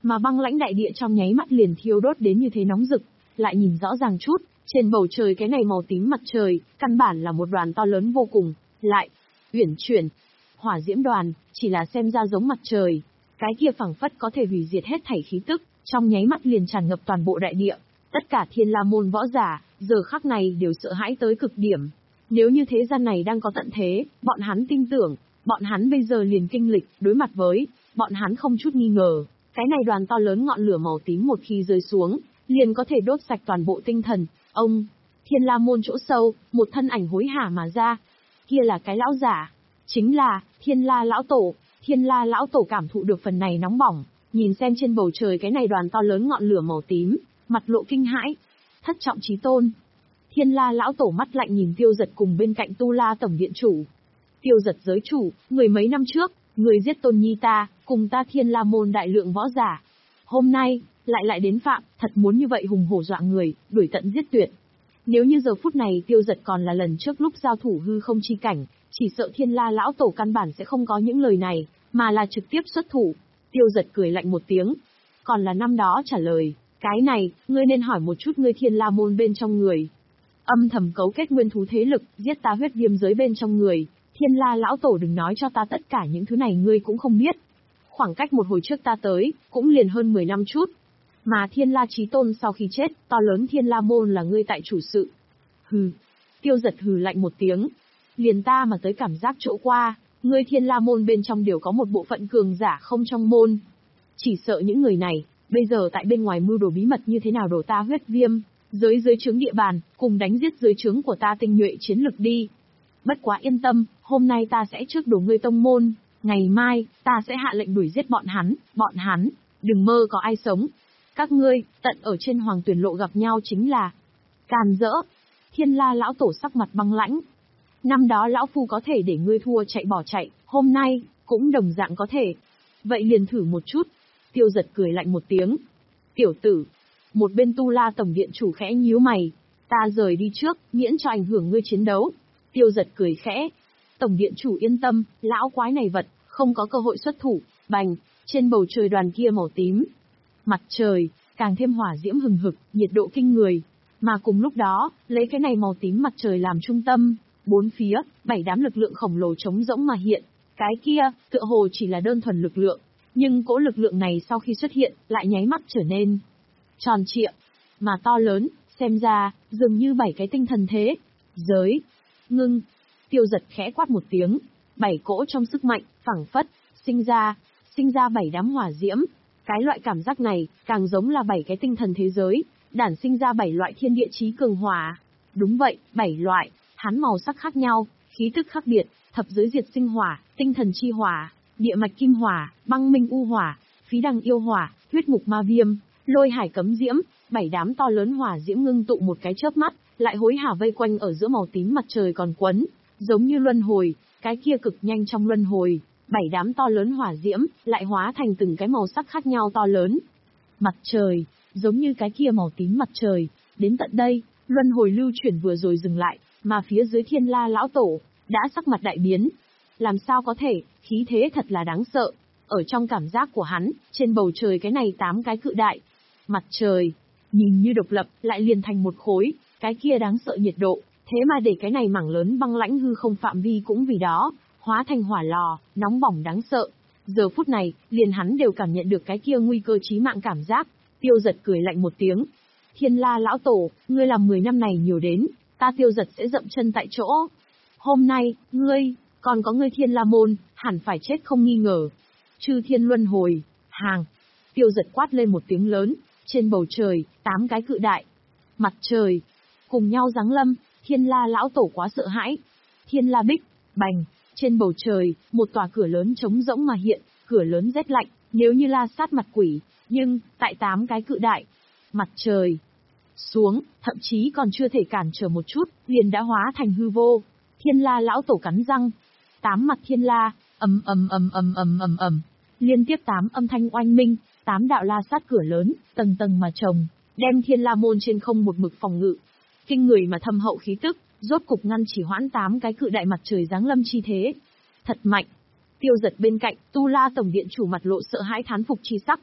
mà băng lãnh đại địa trong nháy mắt liền thiêu đốt đến như thế nóng rực. Lại nhìn rõ ràng chút, trên bầu trời cái này màu tím mặt trời, căn bản là một đoàn to lớn vô cùng, lại uyển chuyển. Hỏa diễm đoàn, chỉ là xem ra giống mặt trời, cái kia phảng phất có thể hủy diệt hết thảy khí tức, trong nháy mắt liền tràn ngập toàn bộ đại địa. Tất cả Thiên La môn võ giả, giờ khắc này đều sợ hãi tới cực điểm. Nếu như thế gian này đang có tận thế, bọn hắn tin tưởng, bọn hắn bây giờ liền kinh lịch, đối mặt với, bọn hắn không chút nghi ngờ, cái này đoàn to lớn ngọn lửa màu tím một khi rơi xuống, liền có thể đốt sạch toàn bộ tinh thần. Ông, Thiên La môn chỗ sâu, một thân ảnh hối hả mà ra. Kia là cái lão giả, chính là Thiên La lão tổ. Thiên La lão tổ cảm thụ được phần này nóng bỏng, nhìn xem trên bầu trời cái này đoàn to lớn ngọn lửa màu tím, mặt lộ kinh hãi. Thất trọng chí tôn. Thiên La lão tổ mắt lạnh nhìn Tiêu Dật cùng bên cạnh Tu La tổng điện chủ. Tiêu Dật giới chủ, mười mấy năm trước, người giết Tôn Nhi ta, cùng ta Thiên La môn đại lượng võ giả. Hôm nay, lại lại đến phạm, thật muốn như vậy hùng hổ dọa người, đuổi tận giết tuyệt. Nếu như giờ phút này Tiêu Dật còn là lần trước lúc giao thủ hư không chi cảnh, chỉ sợ Thiên La lão tổ căn bản sẽ không có những lời này, mà là trực tiếp xuất thủ. Tiêu Dật cười lạnh một tiếng, còn là năm đó trả lời, cái này, ngươi nên hỏi một chút ngươi Thiên La môn bên trong người. Âm thầm cấu kết nguyên thú thế lực, giết ta huyết viêm giới bên trong người, Thiên La lão tổ đừng nói cho ta tất cả những thứ này ngươi cũng không biết. Khoảng cách một hồi trước ta tới, cũng liền hơn mười năm chút. Mà Thiên La chí tôn sau khi chết, to lớn Thiên La môn là ngươi tại chủ sự. Hừ. Tiêu Dật hừ lạnh một tiếng. Liền ta mà tới cảm giác chỗ qua, ngươi Thiên La môn bên trong đều có một bộ phận cường giả không trong môn. Chỉ sợ những người này, bây giờ tại bên ngoài mưu đồ bí mật như thế nào đổ ta huyết viêm, dưới dưới trướng địa bàn, cùng đánh giết dưới trướng của ta tinh nhuệ chiến lực đi. Bất quá yên tâm, hôm nay ta sẽ trước đổ ngươi tông môn, ngày mai, ta sẽ hạ lệnh đuổi giết bọn hắn, bọn hắn, đừng mơ có ai sống. Các ngươi, tận ở trên hoàng tuyển lộ gặp nhau chính là càn rỡ. Thiên La lão tổ sắc mặt băng lãnh. Năm đó lão phu có thể để ngươi thua chạy bỏ chạy, hôm nay, cũng đồng dạng có thể. Vậy liền thử một chút. Tiêu Dật cười lạnh một tiếng. Tiểu tử. Một bên Tu La tổng điện chủ khẽ nhíu mày. Ta rời đi trước, miễn cho ảnh hưởng ngươi chiến đấu. Tiêu Dật cười khẽ. Tổng điện chủ yên tâm, lão quái này vật, không có cơ hội xuất thủ. Bành, trên bầu trời đoàn kia màu tím. Mặt trời, càng thêm hỏa diễm hừng hực, nhiệt độ kinh người. Mà cùng lúc đó, lấy cái này màu tím mặt trời làm trung tâm, bốn phía, bảy đám lực lượng khổng lồ trống rỗng mà hiện. Cái kia, tựa hồ chỉ là đơn thuần lực lượng. Nhưng cỗ lực lượng này sau khi xuất hiện, lại nháy mắt trở nên tròn trịa, mà to lớn, xem ra, dường như bảy cái tinh thần thế. Giới, ngưng, Tiêu Dật khẽ quát một tiếng, bảy cỗ trong sức mạnh, phảng phất, sinh ra, sinh ra bảy đám hỏa diễm. Cái loại cảm giác này, càng giống là bảy cái tinh thần thế giới, đản sinh ra bảy loại thiên địa chí cường hỏa. Đúng vậy, bảy loại, hắn màu sắc khác nhau, khí tức khác biệt, thập giới diệt sinh hỏa, tinh thần chi hỏa, địa mạch kim hỏa, băng minh u hỏa, phí đằng yêu hỏa, huyết ngục ma viêm, lôi hải cấm diễm, bảy đám to lớn hỏa diễm ngưng tụ một cái chớp mắt, lại hối hả vây quanh ở giữa màu tím mặt trời còn quấn, giống như luân hồi, cái kia cực nhanh trong luân hồi, bảy đám to lớn hỏa diễm, lại hóa thành từng cái màu sắc khác nhau to lớn. Mặt trời, giống như cái kia màu tím mặt trời, đến tận đây, luân hồi lưu chuyển vừa rồi dừng lại, mà phía dưới Thiên La lão tổ, đã sắc mặt đại biến. Làm sao có thể, khí thế thật là đáng sợ. Ở trong cảm giác của hắn, trên bầu trời cái này tám cái cự đại. Mặt trời, nhìn như độc lập, lại liền thành một khối, cái kia đáng sợ nhiệt độ, thế mà để cái này mảng lớn băng lãnh hư không phạm vi cũng vì đó, hóa thành hỏa lò, nóng bỏng đáng sợ. Giờ phút này, liền hắn đều cảm nhận được cái kia nguy cơ chí mạng cảm giác. Tiêu Dật cười lạnh một tiếng. Thiên La lão tổ, ngươi làm mười năm này nhiều đến, ta Tiêu Dật sẽ dậm chân tại chỗ. Hôm nay, ngươi, còn có ngươi Thiên La môn, hẳn phải chết không nghi ngờ. Chư thiên luân hồi, hàng. Tiêu Dật quát lên một tiếng lớn, trên bầu trời, tám cái cự đại. Mặt trời, cùng nhau giáng lâm, Thiên La lão tổ quá sợ hãi. Thiên La bích, bành, trên bầu trời, một tòa cửa lớn trống rỗng mà hiện, cửa lớn rét lạnh, nếu như la sát mặt quỷ, nhưng, tại tám cái cự đại. Mặt trời, xuống, thậm chí còn chưa thể cản trở một chút, liền đã hóa thành hư vô. Thiên La lão tổ cắn răng. Tám mặt Thiên La, ầm ầm ầm ầm ầm ầm ầm, liên tiếp tám âm thanh oanh minh, tám đạo la sát cửa lớn, tầng tầng mà chồng, đem Thiên La môn trên không một mực phòng ngự. Kinh người mà thâm hậu khí tức, rốt cục ngăn chỉ hoãn tám cái cự đại mặt trời giáng lâm chi thế. Thật mạnh. Tiêu Dật bên cạnh, Tu La tổng điện chủ mặt lộ sợ hãi thán phục chi sắc.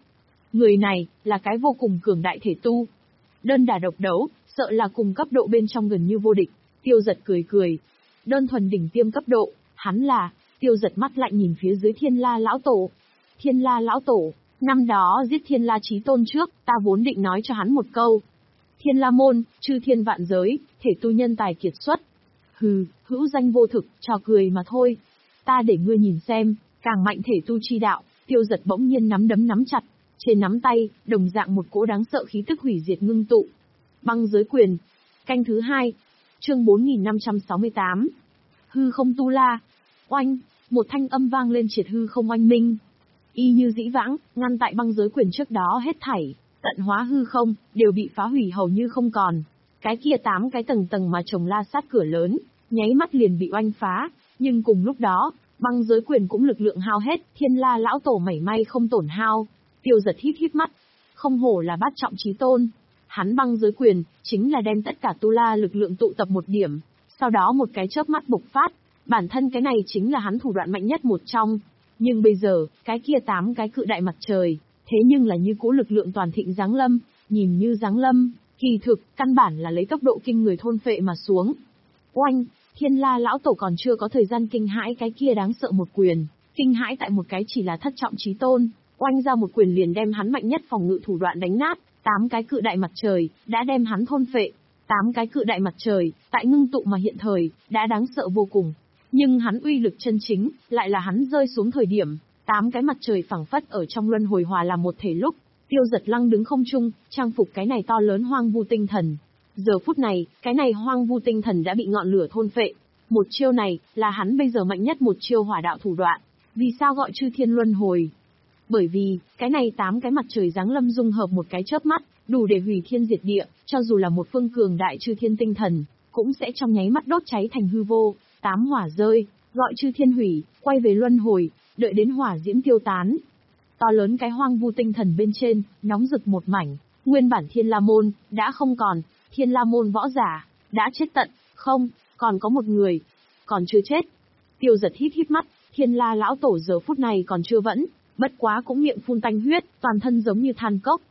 Người này, là cái vô cùng cường đại thể tu. Đơn đả độc đấu, sợ là cùng cấp độ bên trong gần như vô địch. Tiêu Giật cười cười. Đơn thuần đỉnh tiêm cấp độ, hắn là, Tiêu Giật mắt lạnh nhìn phía dưới Thiên La lão tổ. Thiên La lão tổ, năm đó giết Thiên La chí tôn trước, ta vốn định nói cho hắn một câu. Thiên La môn, chư thiên vạn giới, thể tu nhân tài kiệt xuất. Hừ, hữu danh vô thực, trò cười mà thôi. Ta để ngươi nhìn xem, càng mạnh thể tu chi đạo. Tiêu Giật bỗng nhiên nắm đấm nắm chặt, trên nắm tay, đồng dạng một cỗ đáng sợ khí tức hủy diệt ngưng tụ. Băng giới quyền. Canh thứ hai. Chương bốn nghìn năm trăm sáu mươi tám. Hư không tu la. Oanh, một thanh âm vang lên triệt hư không oanh minh. Y như dĩ vãng, ngăn tại băng giới quyền trước đó hết thảy, tận hóa hư không, đều bị phá hủy hầu như không còn. Cái kia tám cái tầng tầng mà chồng la sát cửa lớn, nháy mắt liền bị oanh phá, nhưng cùng lúc đó, băng giới quyền cũng lực lượng hao hết, Thiên La lão tổ mảy may không tổn hao. Tiêu Giật híp híp mắt, không hổ là bát trọng chí tôn. Hắn băng giới quyền, chính là đem tất cả tu la lực lượng tụ tập một điểm, sau đó một cái chớp mắt bộc phát, bản thân cái này chính là hắn thủ đoạn mạnh nhất một trong. Nhưng bây giờ, cái kia tám cái cự đại mặt trời, thế nhưng là như cỗ lực lượng toàn thịnh giáng lâm, nhìn như giáng lâm, kỳ thực, căn bản là lấy tốc độ kinh người thôn phệ mà xuống. Oanh, Thiên La lão tổ còn chưa có thời gian kinh hãi cái kia đáng sợ một quyền, kinh hãi tại một cái chỉ là thất trọng chí tôn, oanh ra một quyền liền đem hắn mạnh nhất phòng ngự thủ đoạn đánh nát, tám cái cự đại mặt trời, đã đem hắn thôn phệ. Tám cái cự đại mặt trời, tại ngưng tụ mà hiện thời, đã đáng sợ vô cùng. Nhưng hắn uy lực chân chính, lại là hắn rơi xuống thời điểm, tám cái mặt trời phẳng phất ở trong luân hồi hòa làm một thể lúc, Tiêu Giật lăng đứng không trung, trang phục cái này to lớn hoang vu tinh thần. Giờ phút này, cái này hoang vu tinh thần đã bị ngọn lửa thôn phệ. Một chiêu này, là hắn bây giờ mạnh nhất một chiêu hỏa đạo thủ đoạn. Vì sao gọi chư thiên luân hồi? Bởi vì, cái này tám cái mặt trời giáng lâm dung hợp một cái chớp mắt, đủ để hủy thiên diệt địa, cho dù là một phương cường đại chư thiên tinh thần, cũng sẽ trong nháy mắt đốt cháy thành hư vô. Tám hỏa rơi, gọi chư thiên hủy, quay về luân hồi, đợi đến hỏa diễm tiêu tán. To lớn cái hoang vu tinh thần bên trên, nóng rực một mảnh, nguyên bản Thiên La môn, đã không còn, Thiên La môn võ giả, đã chết tận, không, còn có một người, còn chưa chết. Tiêu Giật híp híp mắt, Thiên La lão tổ giờ phút này còn chưa vẫn, bất quá cũng miệng phun tanh huyết, toàn thân giống như than cốc.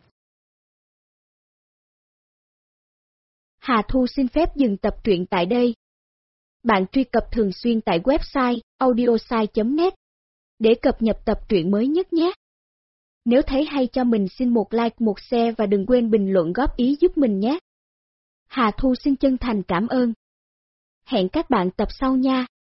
Hà Thu xin phép dừng tập truyện tại đây. Bạn truy cập thường xuyên tại website audiosai chấm net để cập nhật tập truyện mới nhất nhé. Nếu thấy hay cho mình xin một like một share và đừng quên bình luận góp ý giúp mình nhé. Hà Thu xin chân thành cảm ơn. Hẹn các bạn tập sau nha.